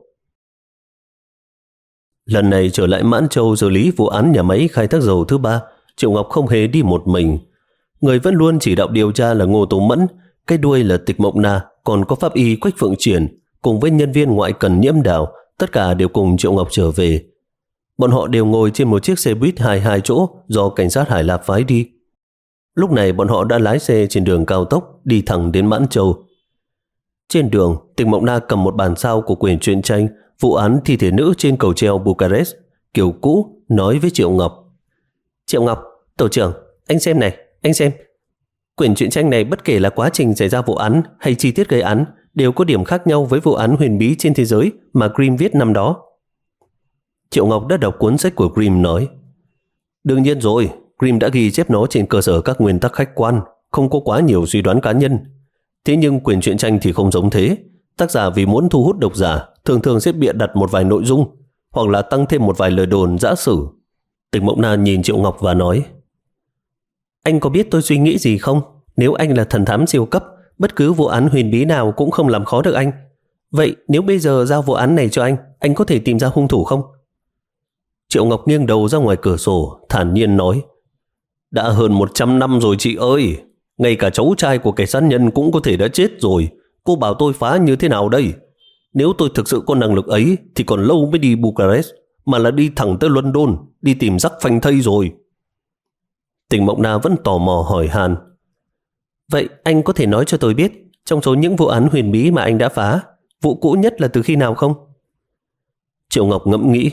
Lần này trở lại Mãn Châu xử lý vụ án nhà máy khai thác dầu thứ ba, Triệu Ngọc không hề đi một mình. Người vẫn luôn chỉ đạo điều tra là Ngô Tố Mẫn, cái đuôi là Tịch Mộng Na, còn có pháp y Quách Phượng Triển cùng với nhân viên ngoại cần Nhiễm Đào, tất cả đều cùng Triệu Ngọc trở về. Bọn họ đều ngồi trên một chiếc xe buýt hai hai chỗ do cảnh sát Hải Lạp phái đi. Lúc này bọn họ đã lái xe trên đường cao tốc đi thẳng đến Mãn Châu. Trên đường, Tịch Mộng Na cầm một bản sao của quyển truyện tranh vụ án thi thể nữ trên cầu treo Bucharest kiểu cũ, nói với Triệu Ngọc. Triệu Ngọc, tổ trưởng, anh xem này, anh xem. Quyển truyện tranh này bất kể là quá trình xảy ra vụ án hay chi tiết gây án đều có điểm khác nhau với vụ án huyền bí trên thế giới mà Grimm viết năm đó. Triệu Ngọc đã đọc cuốn sách của Grimm nói. Đương nhiên rồi, Grimm đã ghi chép nó trên cơ sở các nguyên tắc khách quan, không có quá nhiều suy đoán cá nhân. Thế nhưng quyển truyện tranh thì không giống thế. Tác giả vì muốn thu hút độc giả thường thường sẽ bịa đặt một vài nội dung hoặc là tăng thêm một vài lời đồn giả sử. Tịch Mộng Na nhìn Triệu Ngọc và nói. Anh có biết tôi suy nghĩ gì không? Nếu anh là thần thám siêu cấp, bất cứ vụ án huyền bí nào cũng không làm khó được anh. Vậy nếu bây giờ giao vụ án này cho anh, anh có thể tìm ra hung thủ không? Triệu Ngọc nghiêng đầu ra ngoài cửa sổ, thản nhiên nói. Đã hơn một trăm năm rồi chị ơi. Ngay cả cháu trai của kẻ sát nhân cũng có thể đã chết rồi. Cô bảo tôi phá như thế nào đây? Nếu tôi thực sự có năng lực ấy thì còn lâu mới đi Bucharest, mà là đi thẳng tới London, đi tìm rắc phanh thây rồi. Tịch Mộng Na vẫn tò mò hỏi han. Vậy anh có thể nói cho tôi biết, trong số những vụ án huyền bí mà anh đã phá, vụ cũ nhất là từ khi nào không? Triệu Ngọc ngẫm nghĩ.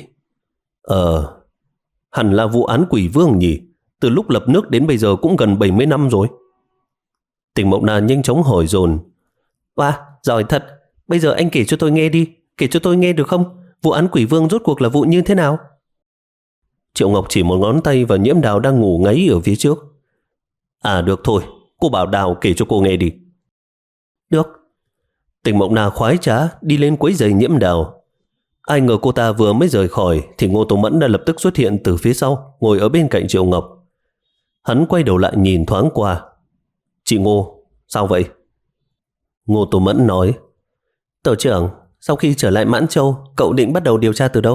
Ờ, hẳn là vụ án Quỷ Vương nhỉ? Từ lúc lập nước đến bây giờ cũng gần bảy mươi năm rồi. Tịch Mộng Na nhanh chóng hỏi dồn. Wow, giỏi thật. Bây giờ anh kể cho tôi nghe đi. Kể cho tôi nghe được không? Vụ án Quỷ Vương rốt cuộc là vụ như thế nào? Triệu Ngọc chỉ một ngón tay vào Nhiễm Đào đang ngủ ngáy ở phía trước. À được thôi, cô bảo Đào kể cho cô nghe đi. Được. Tịch Mộng Na khoái trá đi lên quấy giày Nhiễm Đào. Ai ngờ cô ta vừa mới rời khỏi thì Ngô Tố Mẫn đã lập tức xuất hiện từ phía sau, ngồi ở bên cạnh Triệu Ngọc. Hắn quay đầu lại nhìn thoáng qua. Chị Ngô, sao vậy? Ngô Tố Mẫn nói. Tổ trưởng, sau khi trở lại Mãn Châu, cậu định bắt đầu điều tra từ đâu?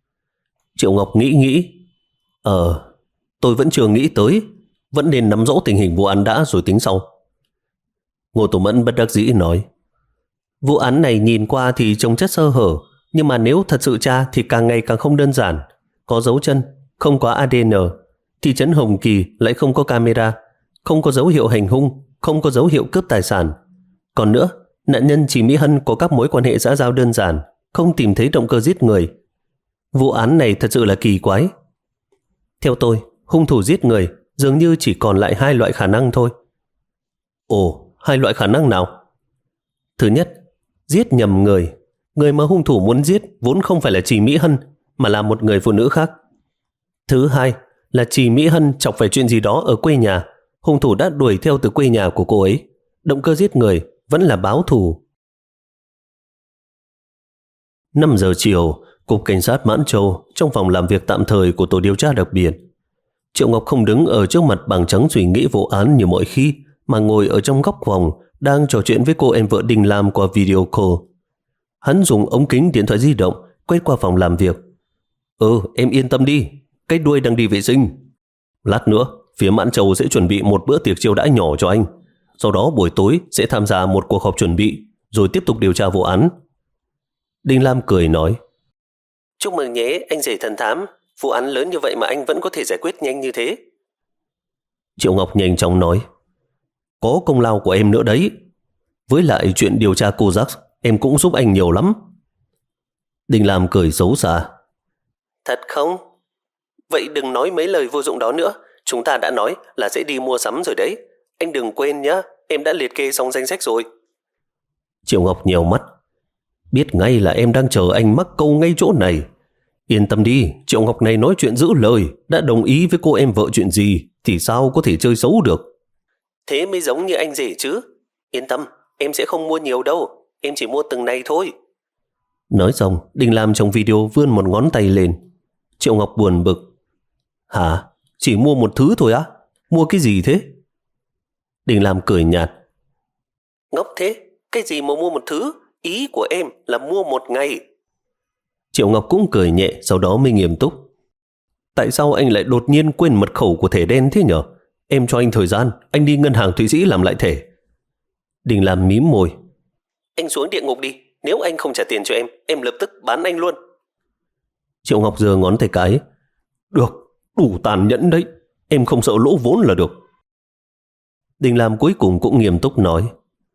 Triệu Ngọc nghĩ nghĩ. Ờ, tôi vẫn chưa nghĩ tới. Vẫn nên nắm rõ tình hình vụ án đã rồi tính sau. Ngô Tố Mẫn bất đắc dĩ nói. Vụ án này nhìn qua thì trông chất sơ hở, nhưng mà nếu thật sự tra thì càng ngày càng không đơn giản. Có dấu chân, không có a đê en. Thị trấn Hồng Kỳ lại không có camera, không có dấu hiệu hành hung, không có dấu hiệu cướp tài sản. Còn nữa, nạn nhân Chỉ Mỹ Hân có các mối quan hệ xã giao đơn giản, không tìm thấy động cơ giết người. Vụ án này thật sự là kỳ quái. Theo tôi, hung thủ giết người dường như chỉ còn lại hai loại khả năng thôi. Ồ, hai loại khả năng nào? Thứ nhất, giết nhầm người. Người mà hung thủ muốn giết vốn không phải là Trì Mỹ Hân, mà là một người phụ nữ khác. Thứ hai là Trì Mỹ Hân chọc phải chuyện gì đó ở quê nhà. Hung thủ đã đuổi theo từ quê nhà của cô ấy. Động cơ giết người vẫn là báo thù. năm giờ chiều, Cục Cảnh sát Mãn Châu, trong phòng làm việc tạm thời của tổ điều tra đặc biệt. Triệu Ngọc không đứng ở trước mặt bảng trắng suy nghĩ vụ án như mọi khi, mà ngồi ở trong góc phòng, đang trò chuyện với cô em vợ Đình Lam qua video call. Hắn dùng ống kính điện thoại di động quét qua phòng làm việc. Ừ, em yên tâm đi, cái đuôi đang đi vệ sinh. Lát nữa, phía Mãn Châu sẽ chuẩn bị một bữa tiệc chiêu đãi nhỏ cho anh. Sau đó buổi tối sẽ tham gia một cuộc họp chuẩn bị, rồi tiếp tục điều tra vụ án. Đình Lam cười nói, chúc mừng nhé, anh rể thần thám. Vụ án lớn như vậy mà anh vẫn có thể giải quyết nhanh như thế. Triệu Ngọc nhanh chóng nói, có công lao của em nữa đấy. Với lại chuyện điều tra cô Giác, em cũng giúp anh nhiều lắm. Đình Lam cười xấu xa. Thật không? Vậy đừng nói mấy lời vô dụng đó nữa. Chúng ta đã nói là sẽ đi mua sắm rồi đấy. Anh đừng quên nhá, em đã liệt kê xong danh sách rồi. Triệu Ngọc nhèo mắt. Biết ngay là em đang chờ anh mắc câu ngay chỗ này. Yên tâm đi, Triệu Ngọc này nói chuyện giữ lời, đã đồng ý với cô em vợ chuyện gì thì sao có thể chơi xấu được. Thế mới giống như anh rể chứ. Yên tâm, em sẽ không mua nhiều đâu, em chỉ mua từng này thôi. Nói xong, Đình Lam trong video vươn một ngón tay lên. Triệu Ngọc buồn bực. Hả? Chỉ mua một thứ thôi á? Mua cái gì thế? Đình Lam cười nhạt. Ngốc thế, cái gì mà mua một thứ? Ý của em là mua một ngày. Triệu Ngọc cũng cười nhẹ, sau đó mới nghiêm túc. Tại sao anh lại đột nhiên quên mật khẩu của thẻ đen thế nhở? Em cho anh thời gian, anh đi ngân hàng Thụy Sĩ làm lại thẻ. Đình Lam mím môi. Anh xuống địa ngục đi, nếu anh không trả tiền cho em, em lập tức bán anh luôn. Triệu Ngọc giơ ngón tay cái. Được, đủ tàn nhẫn đấy, em không sợ lỗ vốn là được. Đình Lam cuối cùng cũng nghiêm túc nói.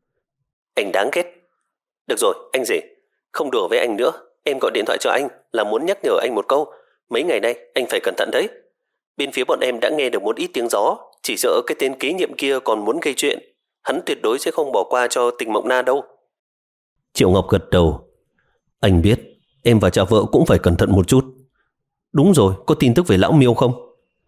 Anh đáng ghét. Được rồi, anh rể, không đùa với anh nữa. Em gọi điện thoại cho anh là muốn nhắc nhở anh một câu. Mấy ngày nay anh phải cẩn thận đấy. Bên phía bọn em đã nghe được một ít tiếng gió. Chỉ sợ cái tên kế nhiệm kia còn muốn gây chuyện. Hắn tuyệt đối sẽ không bỏ qua cho Tình Mộng Na đâu. Triệu Ngọc gật đầu. Anh biết, em và cha vợ cũng phải cẩn thận một chút. Đúng rồi, có tin tức về lão Miêu không?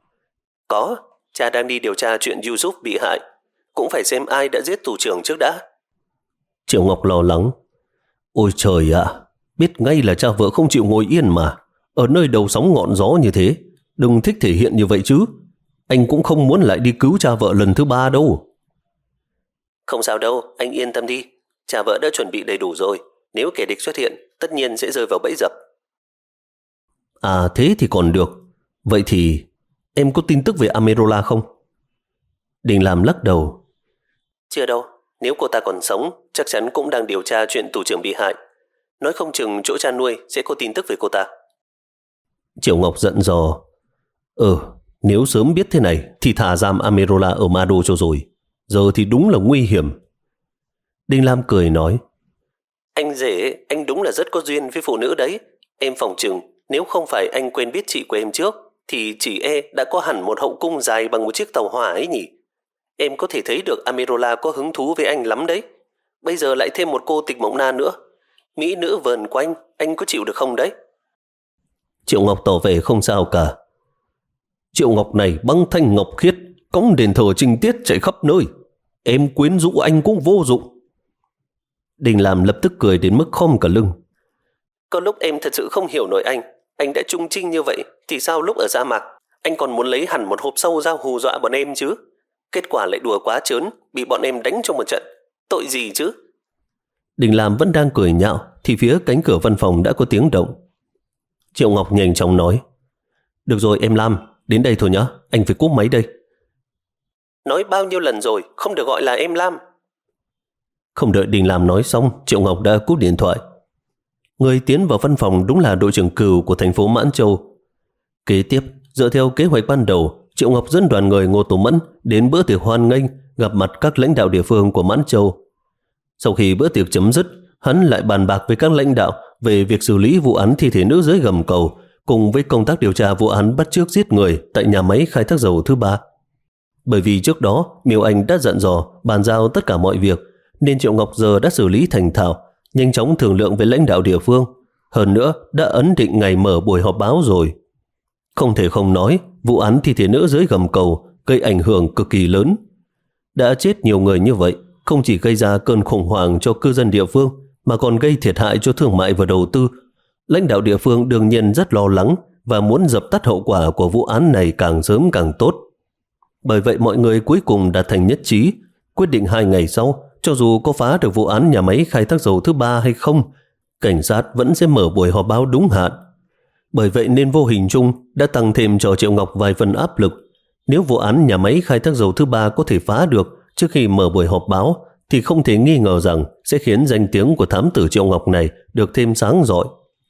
Có, cha đang đi điều tra chuyện Yusuf bị hại. Cũng phải xem ai đã giết tù trưởng trước đã. Triệu Ngọc lo lắng. Ôi trời ạ, biết ngay là cha vợ không chịu ngồi yên mà. Ở nơi đầu sóng ngọn gió như thế, đừng thích thể hiện như vậy chứ. Anh cũng không muốn lại đi cứu cha vợ lần thứ ba đâu. Không sao đâu, anh yên tâm đi. Cha vợ đã chuẩn bị đầy đủ rồi. Nếu kẻ địch xuất hiện, tất nhiên sẽ rơi vào bẫy dập. À thế thì còn được. Vậy thì em có tin tức về Amerola không? Đình Lam lắc đầu. Chưa đâu. Nếu cô ta còn sống, chắc chắn cũng đang điều tra chuyện tù trưởng bị hại. Nói không chừng chỗ cha nuôi sẽ có tin tức về cô ta. Triệu Ngọc giận dò. Ừ, nếu sớm biết thế này thì thả giam Amerola ở Ma Đô cho rồi. Giờ thì đúng là nguy hiểm. Đình Lam cười nói. Anh rể, anh đúng là rất có duyên với phụ nữ đấy. Em phỏng chừng, nếu không phải anh quen biết chị của em trước, thì chị e đã có hẳn một hậu cung dài bằng một chiếc tàu hỏa ấy nhỉ. Em có thể thấy được Amerola có hứng thú với anh lắm đấy. Bây giờ lại thêm một cô Tịch Mộng Na nữa. Mỹ nữ vờn quanh, anh có chịu được không đấy? Triệu Ngọc tỏ vẻ không sao cả. Triệu Ngọc này băng thanh ngọc khiết, cõng đền thờ trinh tiết chạy khắp nơi. Em quyến rũ anh cũng vô dụng. Đình Lam lập tức cười đến mức khom cả lưng. Có lúc em thật sự không hiểu nổi anh. Anh đã trung trinh như vậy, thì sao lúc ở sa mạc anh còn muốn lấy hẳn một hộp sâu ra hù dọa bọn em chứ? Kết quả lại đùa quá trớn, bị bọn em đánh trong một trận. Tội gì chứ? Đình Lam vẫn đang cười nhạo thì phía cánh cửa văn phòng đã có tiếng động. Triệu Ngọc nhanh chóng nói. Được rồi em Lam, đến đây thôi nhá, anh phải cúp máy đây. Nói bao nhiêu lần rồi, không được gọi là em Lam. Không đợi Đình Lam nói xong, Triệu Ngọc đã cúp điện thoại. Người tiến vào văn phòng đúng là đội trưởng Cừu của thành phố Mãn Châu. Kế tiếp, dựa theo kế hoạch ban đầu, Triệu Ngọc dẫn đoàn người Ngô Tổ Mẫn đến bữa tiệc hoan nghênh gặp mặt các lãnh đạo địa phương của Mãn Châu. Sau khi bữa tiệc chấm dứt, hắn lại bàn bạc với các lãnh đạo về việc xử lý vụ án thi thể nữ dưới gầm cầu cùng với công tác điều tra vụ án bắt chước giết người tại nhà máy khai thác dầu thứ ba. Bởi vì trước đó Miêu Anh đã dặn dò bàn giao tất cả mọi việc, nên Triệu Ngọc giờ đã xử lý thành thạo, nhanh chóng thương lượng với lãnh đạo địa phương. Hơn nữa đã ấn định ngày mở buổi họp báo rồi. Không thể không nói, vụ án thi thể nữ dưới gầm cầu gây ảnh hưởng cực kỳ lớn. Đã chết nhiều người như vậy, không chỉ gây ra cơn khủng hoảng cho cư dân địa phương mà còn gây thiệt hại cho thương mại và đầu tư. Lãnh đạo địa phương đương nhiên rất lo lắng và muốn dập tắt hậu quả của vụ án này càng sớm càng tốt. Bởi vậy mọi người cuối cùng đạt thành nhất trí, quyết định hai ngày sau, cho dù có phá được vụ án nhà máy khai thác dầu thứ ba hay không, cảnh sát vẫn sẽ mở buổi họp báo đúng hạn. Bởi vậy nên vô hình chung đã tăng thêm cho Triệu Ngọc vài phần áp lực. Nếu vụ án nhà máy khai thác dầu thứ ba có thể phá được trước khi mở buổi họp báo, thì không thể nghi ngờ rằng sẽ khiến danh tiếng của thám tử Triệu Ngọc này được thêm sáng rọi.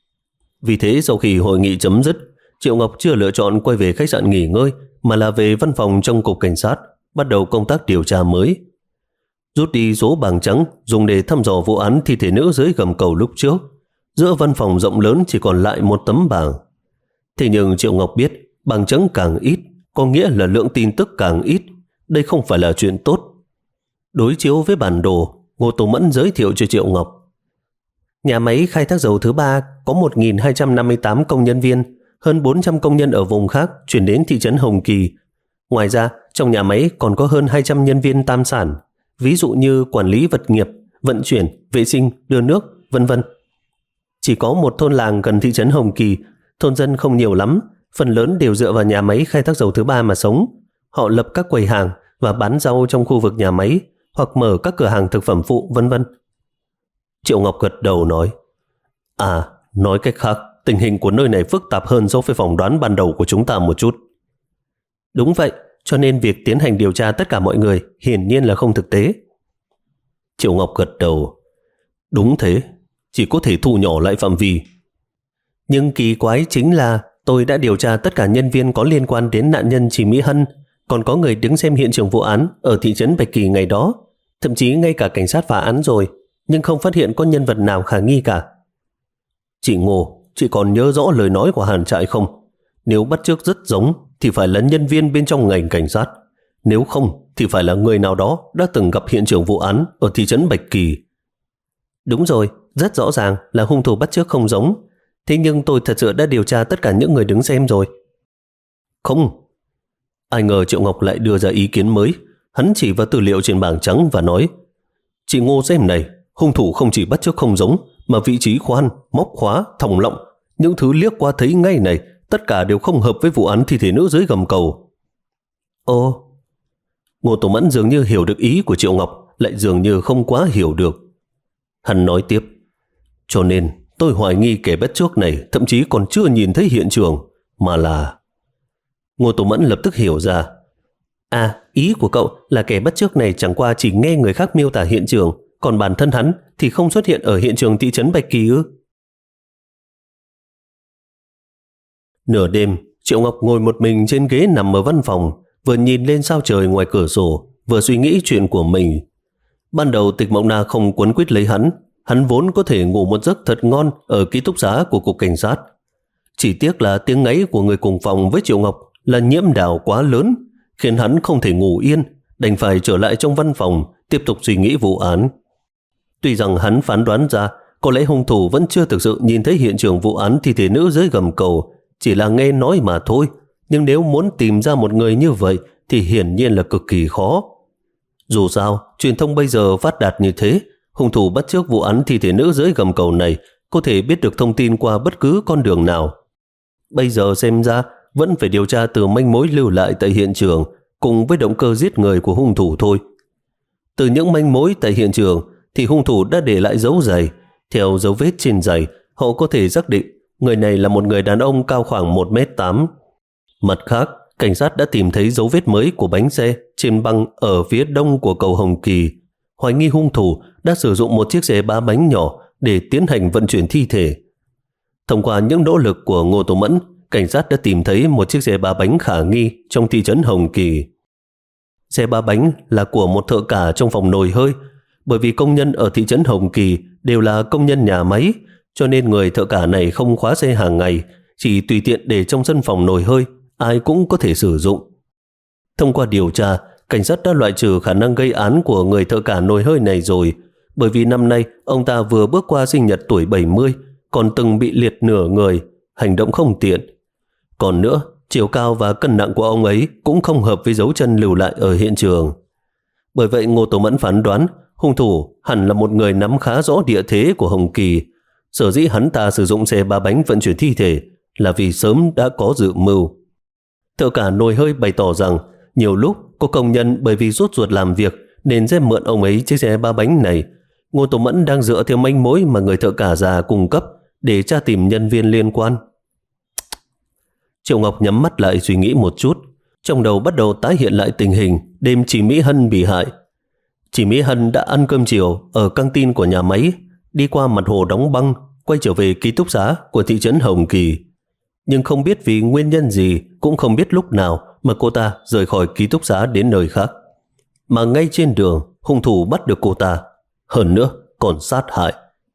Vì thế sau khi hội nghị chấm dứt, Triệu Ngọc chưa lựa chọn quay về khách sạn nghỉ ngơi, mà là về văn phòng trong cục cảnh sát, bắt đầu công tác điều tra mới. Rút đi số bảng trắng dùng để thăm dò vụ án thi thể nữ dưới gầm cầu lúc trước, giữa văn phòng rộng lớn chỉ còn lại một tấm bảng. Thế nhưng Triệu Ngọc biết, bảng trắng càng ít, có nghĩa là lượng tin tức càng ít. Đây không phải là chuyện tốt. Đối chiếu với bản đồ, Ngô Tố Mẫn giới thiệu cho Triệu Ngọc. Nhà máy khai thác dầu thứ ba có một nghìn hai trăm năm mươi tám công nhân viên, hơn bốn trăm công nhân ở vùng khác chuyển đến thị trấn Hồng Kỳ. Ngoài ra, trong nhà máy còn có hơn hai trăm nhân viên tam sản, ví dụ như quản lý vật nghiệp, vận chuyển, vệ sinh, đưa nước, vân vân. Chỉ có một thôn làng gần thị trấn Hồng Kỳ, thôn dân không nhiều lắm, phần lớn đều dựa vào nhà máy khai thác dầu thứ ba mà sống. Họ lập các quầy hàng và bán rau trong khu vực nhà máy, hoặc mở các cửa hàng thực phẩm phụ, vân vân. Triệu Ngọc gật đầu nói, À, nói cách khác, tình hình của nơi này phức tạp hơn so với phỏng đoán ban đầu của chúng ta một chút. Đúng vậy, cho nên việc tiến hành điều tra tất cả mọi người hiển nhiên là không thực tế. Triệu Ngọc gật đầu, đúng thế, chỉ có thể thu nhỏ lại phạm vi. Nhưng kỳ quái chính là tôi đã điều tra tất cả nhân viên có liên quan đến nạn nhân Trì Mỹ Hân, còn có người đứng xem hiện trường vụ án ở thị trấn Bạch Kỳ ngày đó, thậm chí ngay cả cảnh sát phá án rồi, nhưng không phát hiện có nhân vật nào khả nghi cả. Chị Ngô, chị còn nhớ rõ lời nói của Hàn Trại không? Nếu bắt chước rất giống thì phải là nhân viên bên trong ngành cảnh sát, nếu không thì phải là người nào đó đã từng gặp hiện trường vụ án ở thị trấn Bạch Kỳ. Đúng rồi, rất rõ ràng là hung thủ bắt chước không giống. Thế nhưng tôi thật sự đã điều tra tất cả những người đứng xem rồi. Không. Ai ngờ Triệu Ngọc lại đưa ra ý kiến mới. Hắn chỉ vào tư liệu trên bảng trắng và nói, chị Ngô xem này, hung thủ không chỉ bắt chước không giống, mà vị trí khoan, móc khóa, thòng lọng, những thứ liếc qua thấy ngay này, tất cả đều không hợp với vụ án thi thể nữ dưới gầm cầu. Ồ. Ngô Tố Mẫn dường như hiểu được ý của Triệu Ngọc, lại dường như không quá hiểu được. Hắn nói tiếp, cho nên tôi hoài nghi kẻ bắt chước này thậm chí còn chưa nhìn thấy hiện trường, mà là... Ngô Tố Mẫn lập tức hiểu ra. À, ý của cậu là kẻ bắt chước này chẳng qua chỉ nghe người khác miêu tả hiện trường, còn bản thân hắn thì không xuất hiện ở hiện trường thị trấn Bạch Kỳ ư? Nửa đêm, Triệu Ngọc ngồi một mình trên ghế nằm ở văn phòng, vừa nhìn lên sao trời ngoài cửa sổ, vừa suy nghĩ chuyện của mình. Ban đầu Tịch Mộng Na không quấn quýt lấy hắn, hắn vốn có thể ngủ một giấc thật ngon ở ký túc xá của cục cảnh sát. Chỉ tiếc là tiếng ngáy của người cùng phòng với Triệu Ngọc là nhiễm đảo quá lớn, khiến hắn không thể ngủ yên, đành phải trở lại trong văn phòng tiếp tục suy nghĩ vụ án. Tuy rằng hắn phán đoán ra có lẽ hung thủ vẫn chưa thực sự nhìn thấy hiện trường vụ án thi thể nữ dưới gầm cầu, chỉ là nghe nói mà thôi, nhưng nếu muốn tìm ra một người như vậy thì hiển nhiên là cực kỳ khó. Dù sao, truyền thông bây giờ phát đạt như thế, hung thủ bắt chước vụ án thi thể nữ dưới gầm cầu này có thể biết được thông tin qua bất cứ con đường nào. Bây giờ xem ra vẫn phải điều tra từ manh mối lưu lại tại hiện trường cùng với động cơ giết người của hung thủ thôi. Từ những manh mối tại hiện trường thì hung thủ đã để lại dấu giày. Theo dấu vết trên giày, họ có thể xác định người này là một người đàn ông cao khoảng một mét tám. Mặt khác, cảnh sát đã tìm thấy dấu vết mới của bánh xe trên băng ở phía đông của cầu Hồng Kỳ. Hoài nghi hung thủ đã sử dụng một chiếc xe ba bánh nhỏ để tiến hành vận chuyển thi thể. Thông qua những nỗ lực của Ngô Tố Mẫn, cảnh sát đã tìm thấy một chiếc xe ba bánh khả nghi trong thị trấn Hồng Kỳ. Xe ba bánh là của một thợ cả trong phòng nồi hơi, bởi vì công nhân ở thị trấn Hồng Kỳ đều là công nhân nhà máy, cho nên người thợ cả này không khóa xe hàng ngày, chỉ tùy tiện để trong sân phòng nồi hơi, ai cũng có thể sử dụng. Thông qua điều tra, cảnh sát đã loại trừ khả năng gây án của người thợ cả nồi hơi này rồi, bởi vì năm nay ông ta vừa bước qua sinh nhật tuổi bảy mươi, còn từng bị liệt nửa người, hành động không tiện. Còn nữa, chiều cao và cân nặng của ông ấy cũng không hợp với dấu chân lưu lại ở hiện trường. Bởi vậy Ngô Tố Mẫn phán đoán hung thủ hẳn là một người nắm khá rõ địa thế của Hồng Kỳ. Sở dĩ hắn ta sử dụng xe ba bánh vận chuyển thi thể là vì sớm đã có dự mưu. Thợ cả nồi hơi bày tỏ rằng nhiều lúc có công nhân bởi vì rút ruột làm việc nên sẽ mượn ông ấy chiếc xe ba bánh này. Ngô Tố Mẫn đang dựa theo manh mối mà người thợ cả già cung cấp để tra tìm nhân viên liên quan. Triệu Ngọc nhắm mắt lại suy nghĩ một chút, trong đầu bắt đầu tái hiện lại tình hình đêm chị Mỹ Hân bị hại. Chị Mỹ Hân đã ăn cơm chiều ở căng tin của nhà máy, đi qua mặt hồ đóng băng, quay trở về ký túc xá của thị trấn Hồng Kỳ. Nhưng không biết vì nguyên nhân gì, cũng không biết lúc nào mà cô ta rời khỏi ký túc xá đến nơi khác. Mà ngay trên đường, hung thủ bắt được cô ta, hơn nữa còn sát hại.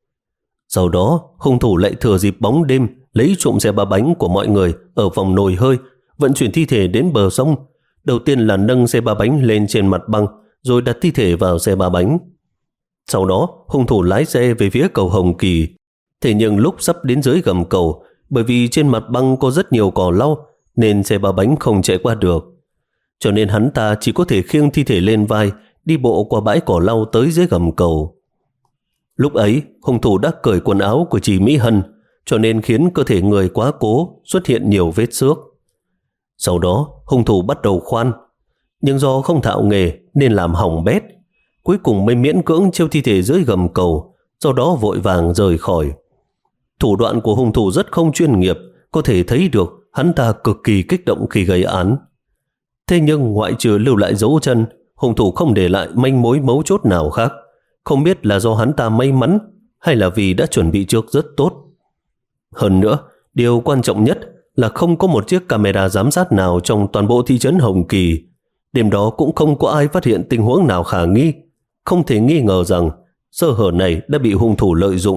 Sau đó, hung thủ lại thừa dịp bóng đêm lấy trộm xe ba bánh của mọi người ở vòng nồi hơi, vận chuyển thi thể đến bờ sông. Đầu tiên là nâng xe ba bánh lên trên mặt băng, rồi đặt thi thể vào xe ba bánh. Sau đó, hung thủ lái xe về phía cầu Hồng Kỳ. Thế nhưng lúc sắp đến dưới gầm cầu, bởi vì trên mặt băng có rất nhiều cỏ lau, nên xe ba bánh không chạy qua được. Cho nên hắn ta chỉ có thể khiêng thi thể lên vai, đi bộ qua bãi cỏ lau tới dưới gầm cầu. Lúc ấy, hung thủ đã cởi quần áo của chị Mỹ Hân, cho nên khiến cơ thể người quá cố xuất hiện nhiều vết xước. Sau đó, hung thủ bắt đầu khoan, nhưng do không thạo nghề nên làm hỏng bét. Cuối cùng mới miễn cưỡng treo thi thể dưới gầm cầu, sau đó vội vàng rời khỏi. Thủ đoạn của hung thủ rất không chuyên nghiệp, có thể thấy được hắn ta cực kỳ kích động khi gây án. Thế nhưng ngoại trừ lưu lại dấu chân, hung thủ không để lại manh mối mấu chốt nào khác. Không biết là do hắn ta may mắn hay là vì đã chuẩn bị trước rất tốt. Hơn nữa, điều quan trọng nhất là không có một chiếc camera giám sát nào trong toàn bộ thị trấn Hồng Kỳ. Đêm đó cũng không có ai phát hiện tình huống nào khả nghi. Không thể nghi ngờ rằng sơ hở này đã bị hung thủ lợi dụng.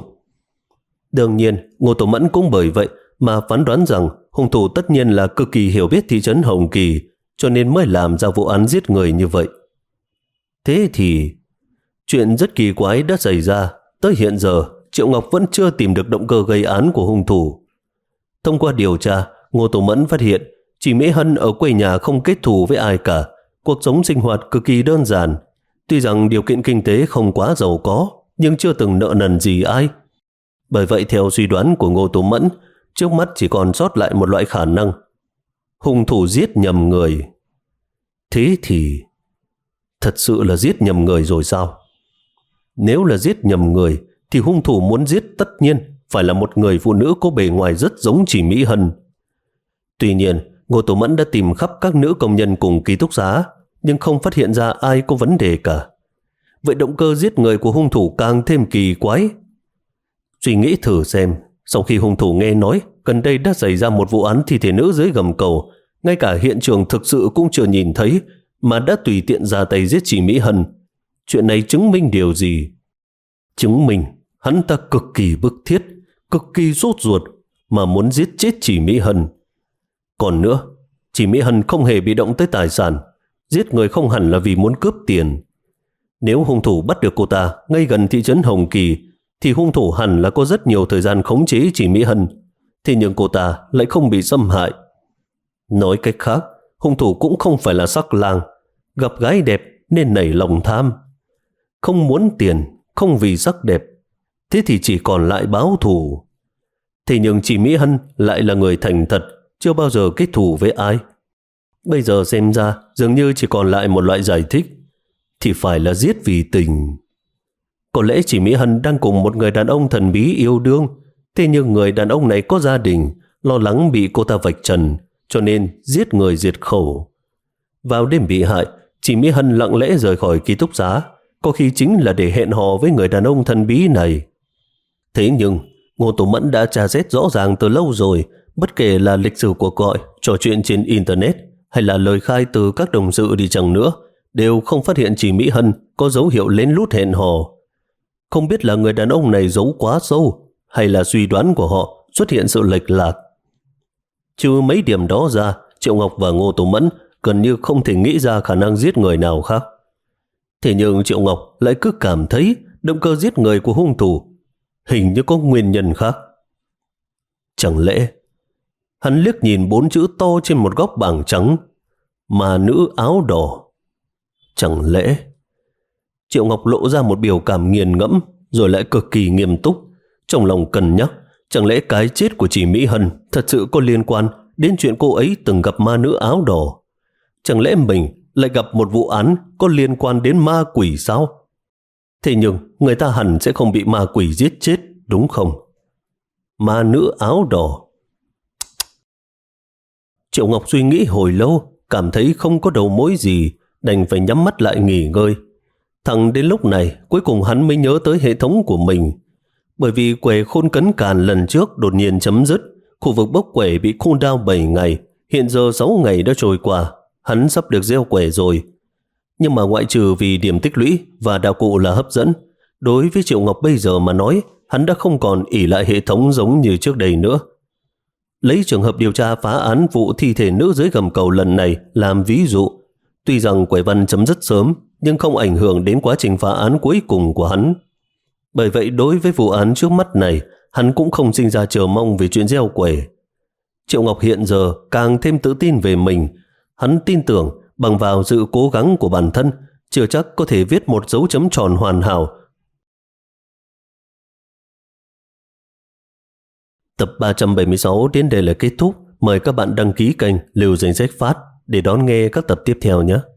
Đương nhiên, Ngô Tố Mẫn cũng bởi vậy mà phán đoán rằng hung thủ tất nhiên là cực kỳ hiểu biết thị trấn Hồng Kỳ, cho nên mới làm ra vụ án giết người như vậy. Thế thì, chuyện rất kỳ quái đã xảy ra. Tới hiện giờ, Triệu Ngọc vẫn chưa tìm được động cơ gây án của hung thủ. Thông qua điều tra, Ngô Tố Mẫn phát hiện chị Mỹ Hân ở quê nhà không kết thù với ai cả. Cuộc sống sinh hoạt cực kỳ đơn giản. Tuy rằng điều kiện kinh tế không quá giàu có, nhưng chưa từng nợ nần gì ai. Bởi vậy theo suy đoán của Ngô Tố Mẫn, trước mắt chỉ còn sót lại một loại khả năng. Hung thủ giết nhầm người. Thế thì thật sự là giết nhầm người rồi sao? Nếu là giết nhầm người thì hung thủ muốn giết tất nhiên phải là một người phụ nữ có bề ngoài rất giống chị Mỹ Hân. Tuy nhiên, Ngô Tố Mẫn đã tìm khắp các nữ công nhân cùng ký túc xá, nhưng không phát hiện ra ai có vấn đề cả. Vậy động cơ giết người của hung thủ càng thêm kỳ quái. Suy nghĩ thử xem, sau khi hung thủ nghe nói gần đây đã xảy ra một vụ án thi thể nữ dưới gầm cầu, ngay cả hiện trường thực sự cũng chưa nhìn thấy mà đã tùy tiện ra tay giết chị Mỹ Hân. Chuyện này chứng minh điều gì? Chứng minh hắn ta cực kỳ bức thiết, cực kỳ sốt ruột mà muốn giết chết chị Mỹ Hân. Còn nữa, chị Mỹ Hân không hề bị động tới tài sản, giết người không hẳn là vì muốn cướp tiền. Nếu hung thủ bắt được cô ta ngay gần thị trấn Hồng Kỳ, thì hung thủ hẳn là có rất nhiều thời gian khống chế chị Mỹ Hân. Thế nhưng cô ta lại không bị xâm hại. Nói cách khác, hung thủ cũng không phải là sắc lang, gặp gái đẹp nên nảy lòng tham. Không muốn tiền, không vì sắc đẹp, thế thì chỉ còn lại báo thù. Thế nhưng chị Mỹ Hân lại là người thành thật, chưa bao giờ kết thù với ai. Bây giờ xem ra dường như chỉ còn lại một loại giải thích, thì phải là giết vì tình. Có lẽ chị Mỹ Hân đang cùng một người đàn ông thần bí yêu đương, thế nhưng người đàn ông này có gia đình, lo lắng bị cô ta vạch trần, cho nên giết người diệt khẩu. Vào đêm bị hại, chị Mỹ Hân lặng lẽ rời khỏi ký túc xá, có khi chính là để hẹn hò với người đàn ông thần bí này. Thế nhưng, Ngô Tố Mẫn đã tra xét rõ ràng từ lâu rồi, bất kể là lịch sử cuộc gọi, trò chuyện trên Internet hay là lời khai từ các đồng sự đi chăng nữa, đều không phát hiện chị Mỹ Hân có dấu hiệu lén lút hẹn hò. Không biết là người đàn ông này giấu quá sâu hay là suy đoán của họ xuất hiện sự lệch lạc. Trừ mấy điểm đó ra, Triệu Ngọc và Ngô Tố Mẫn gần như không thể nghĩ ra khả năng giết người nào khác. Thế nhưng Triệu Ngọc lại cứ cảm thấy động cơ giết người của hung thủ hình như có nguyên nhân khác. Chẳng lẽ hắn liếc nhìn bốn chữ to trên một góc bảng trắng, mà nữ áo đỏ. Chẳng lẽ... Triệu Ngọc lộ ra một biểu cảm nghiền ngẫm rồi lại cực kỳ nghiêm túc, trong lòng cân nhắc, chẳng lẽ cái chết của chị Mỹ Hân thật sự có liên quan đến chuyện cô ấy từng gặp ma nữ áo đỏ? Chẳng lẽ mình lại gặp một vụ án có liên quan đến ma quỷ sao? Thế nhưng người ta hẳn sẽ không bị ma quỷ giết chết, đúng không? Ma nữ áo đỏ. Triệu Ngọc suy nghĩ hồi lâu, cảm thấy không có đầu mối gì, đành phải nhắm mắt lại nghỉ ngơi. Thẳng đến lúc này, cuối cùng hắn mới nhớ tới hệ thống của mình. Bởi vì quẻ khôn cấn càn lần trước đột nhiên chấm dứt, khu vực bốc quẻ bị cool down bảy ngày, hiện giờ sáu ngày đã trôi qua, hắn sắp được gieo quẻ rồi. Nhưng mà ngoại trừ vì điểm tích lũy và đạo cụ là hấp dẫn, đối với Triệu Ngọc bây giờ mà nói, hắn đã không còn ỷ lại hệ thống giống như trước đây nữa. Lấy trường hợp điều tra phá án vụ thi thể nữ dưới gầm cầu lần này làm ví dụ, tuy rằng quẻ văn chấm dứt sớm, nhưng không ảnh hưởng đến quá trình phá án cuối cùng của hắn. Bởi vậy đối với vụ án trước mắt này, hắn cũng không sinh ra chờ mong về chuyện gieo quẻ. Triệu Ngọc hiện giờ càng thêm tự tin về mình. Hắn tin tưởng bằng vào sự cố gắng của bản thân, chưa chắc có thể viết một dấu chấm tròn hoàn hảo. Tập ba trăm bảy mươi sáu đến đây là kết thúc. Mời các bạn đăng ký kênh Lưu Danh Sách Phát để đón nghe các tập tiếp theo nhé.